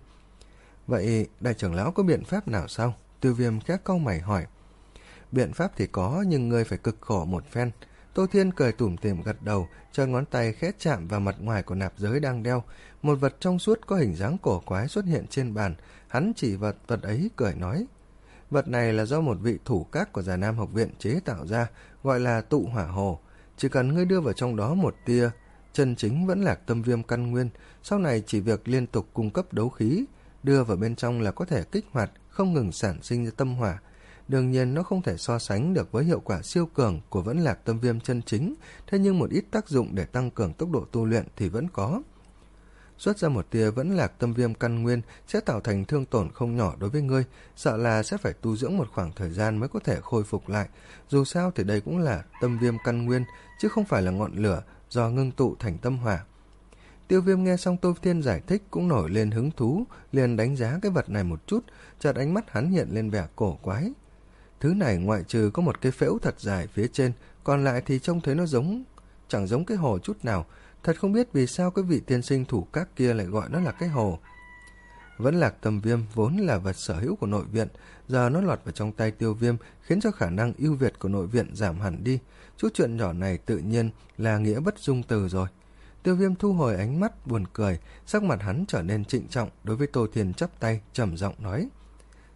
Speaker 1: Vậy đại trưởng lão có biện pháp nào sao? Tiêu Viêm khẽ cau mày hỏi. Biện pháp thì có, nhưng ngươi phải cực khổ một phen. Tô Thiên cười tủm tỉm gật đầu, cho ngón tay khẽ chạm vào mặt ngoài của nạp giới đang đeo. Một vật trong suốt có hình dáng cổ quái xuất hiện trên bàn. Hắn chỉ vật vật ấy cười nói. Vật này là do một vị thủ các của Già Nam học viện chế tạo ra, gọi là tụ hỏa hồ. Chỉ cần ngươi đưa vào trong đó một tia chân chính vẫn lạc tâm viêm căn nguyên, sau này chỉ việc liên tục cung cấp đấu khí, đưa vào bên trong là có thể kích hoạt, không ngừng sản sinh ra tâm hỏa. Đương nhiên nó không thể so sánh được với hiệu quả siêu cường của vẫn lạc tâm viêm chân chính, thế nhưng một ít tác dụng để tăng cường tốc độ tu luyện thì vẫn có. Xuất ra một tia vẫn lạc tâm viêm căn nguyên sẽ tạo thành thương tổn không nhỏ đối với ngươi, sợ là sẽ phải tu dưỡng một khoảng thời gian mới có thể khôi phục lại. Dù sao thì đây cũng là tâm viêm căn nguyên, chứ không phải là ngọn lửa do ngưng tụ thành tâm hỏa. Tiêu Viêm nghe xong Tô Thiên giải thích cũng nổi lên hứng thú, liền đánh giá cái vật này một chút, chợt ánh mắt hắn hiện lên vẻ cổ quái. Thứ này ngoại trừ có một cái phễu thật dài phía trên, còn lại thì trông thấy nó giống, chẳng giống cái hồ chút nào. Thật không biết vì sao cái vị tiên sinh thủ các kia lại gọi nó là cái hồ. Vẫn lạc tâm viêm vốn là vật sở hữu của nội viện, giờ nó lọt vào trong tay Tiêu Viêm khiến cho khả năng ưu việt của nội viện giảm hẳn đi. Chút chuyện nhỏ này tự nhiên là nghĩa bất dung từ rồi. Tiêu Viêm thu hồi ánh mắt buồn cười, sắc mặt hắn trở nên trịnh trọng, đối với Tô Thiên chắp tay trầm giọng nói.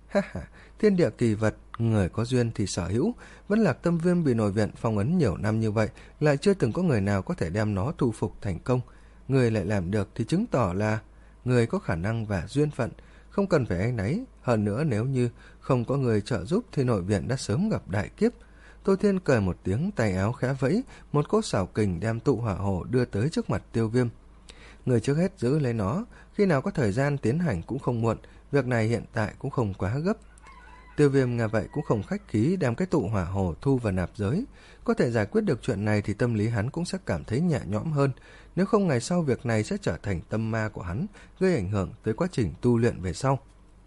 Speaker 1: Ha ha, thiên địa kỳ vật, người có duyên thì sở hữu. Vẫn Lạc Tâm Viêm bị nội viện phong ấn nhiều năm như vậy, lại chưa từng có người nào có thể đem nó thu phục thành công. Người lại làm được thì chứng tỏ là người có khả năng và duyên phận, không cần phải áy náy. Hơn nữa, nếu như không có người trợ giúp thì nội viện đã sớm gặp đại kiếp. Tô Thiên cười một tiếng, tay áo khẽ vẫy, một cỗ xảo kình đem tụ hỏa hồ đưa tới trước mặt Tiêu Viêm. Người trước hết giữ lấy nó, khi nào có thời gian tiến hành cũng không muộn, việc này hiện tại cũng không quá gấp. Tiêu Viêm nghe vậy cũng không khách khí, đem cái tụ hỏa hồ thu vào nạp giới. Có thể giải quyết được chuyện này thì tâm lý hắn cũng sẽ cảm thấy nhẹ nhõm hơn, nếu không ngày sau việc này sẽ trở thành tâm ma của hắn, gây ảnh hưởng tới quá trình tu luyện về sau.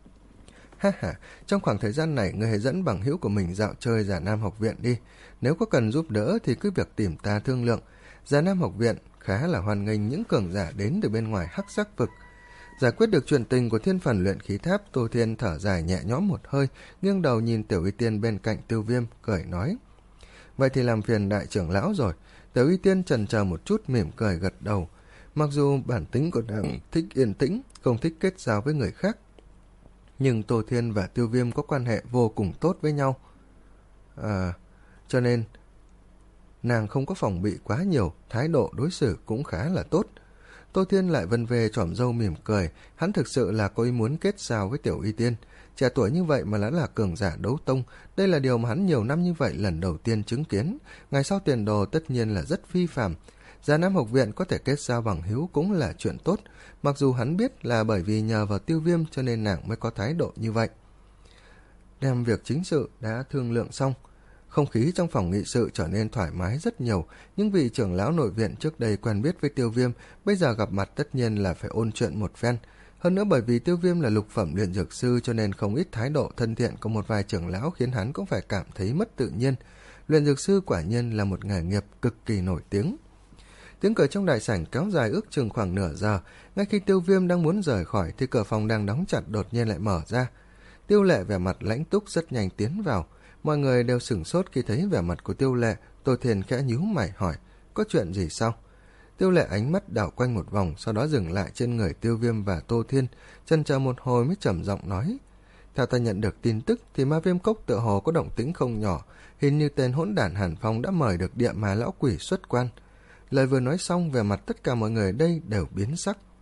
Speaker 1: Ha ha, trong khoảng thời gian này người hãy dẫn bằng hữu của mình dạo chơi Già Nam học viện đi, nếu có cần giúp đỡ thì cứ việc tìm ta thương lượng. Già Nam học viện khá là hoan nghênh những cường giả đến từ bên ngoài Hắc Sắc vực. Giải quyết được chuyện tình của thiên phần luyện khí tháp, Tô Thiên thở dài nhẹ nhõm một hơi, nghiêng đầu nhìn Tiểu Y Tiên bên cạnh Tiêu Viêm, cười nói: vậy thì làm phiền đại trưởng lão rồi. Tiểu Y Tiên chần chờ một chút, mỉm cười gật đầu. Mặc dù bản tính của nàng thích yên tĩnh, không thích kết giao với người khác, nhưng Tô Thiên và Tiêu Viêm có quan hệ vô cùng tốt với nhau, à, cho nên nàng không có phòng bị quá nhiều, thái độ đối xử cũng khá là tốt. Tô Thiên lại vân về trỏm râu mỉm cười, hắn thực sự là có ý muốn kết giao với Tiểu Y Tiên. Trẻ tuổi như vậy mà đã là cường giả đấu tông, đây là điều mà hắn nhiều năm như vậy lần đầu tiên chứng kiến. Ngày sau tiền đồ tất nhiên là rất phi phàm. Già Nam học viện có thể kết giao bằng hữu cũng là chuyện tốt, mặc dù hắn biết là bởi vì nhờ vào Tiêu Viêm cho nên nàng mới có thái độ như vậy. Đem việc chính sự đã thương lượng xong, không khí trong phòng nghị sự trở nên thoải mái rất nhiều. Nhưng vị trưởng lão nội viện trước đây quen biết với Tiêu Viêm, bây giờ gặp mặt tất nhiên là phải ôn chuyện một phen. Hơn nữa bởi vì Tiêu Viêm là lục phẩm luyện dược sư, cho nên không ít thái độ thân thiện của một vài trưởng lão khiến hắn cũng phải cảm thấy mất tự nhiên. Luyện dược sư quả nhiên là một nghề nghiệp cực kỳ nổi tiếng. Tiếng cười trong đại sảnh kéo dài ước chừng khoảng nửa giờ. Ngay khi Tiêu Viêm đang muốn rời khỏi thì cửa phòng đang đóng chặt đột nhiên lại mở ra. Tiêu Lệ vẻ mặt lãnh túc rất nhanh tiến vào. Mọi người đều sửng sốt khi thấy vẻ mặt của Tiêu Lệ. Tô Thiên khẽ nhíu mày hỏi: có chuyện gì sao? Tiêu Lệ ánh mắt đảo quanh một vòng, sau đó dừng lại trên người Tiêu Viêm và Tô Thiên, chần chờ một hồi mới trầm giọng nói: theo ta nhận được tin tức thì Ma Viêm Cốc tựa hồ có động tĩnh không nhỏ, hình như tên hỗn đản Hàn Phong đã mời được địa ma lão quỷ xuất quan. Lời vừa nói xong, vẻ mặt tất cả mọi người đây đều biến sắc.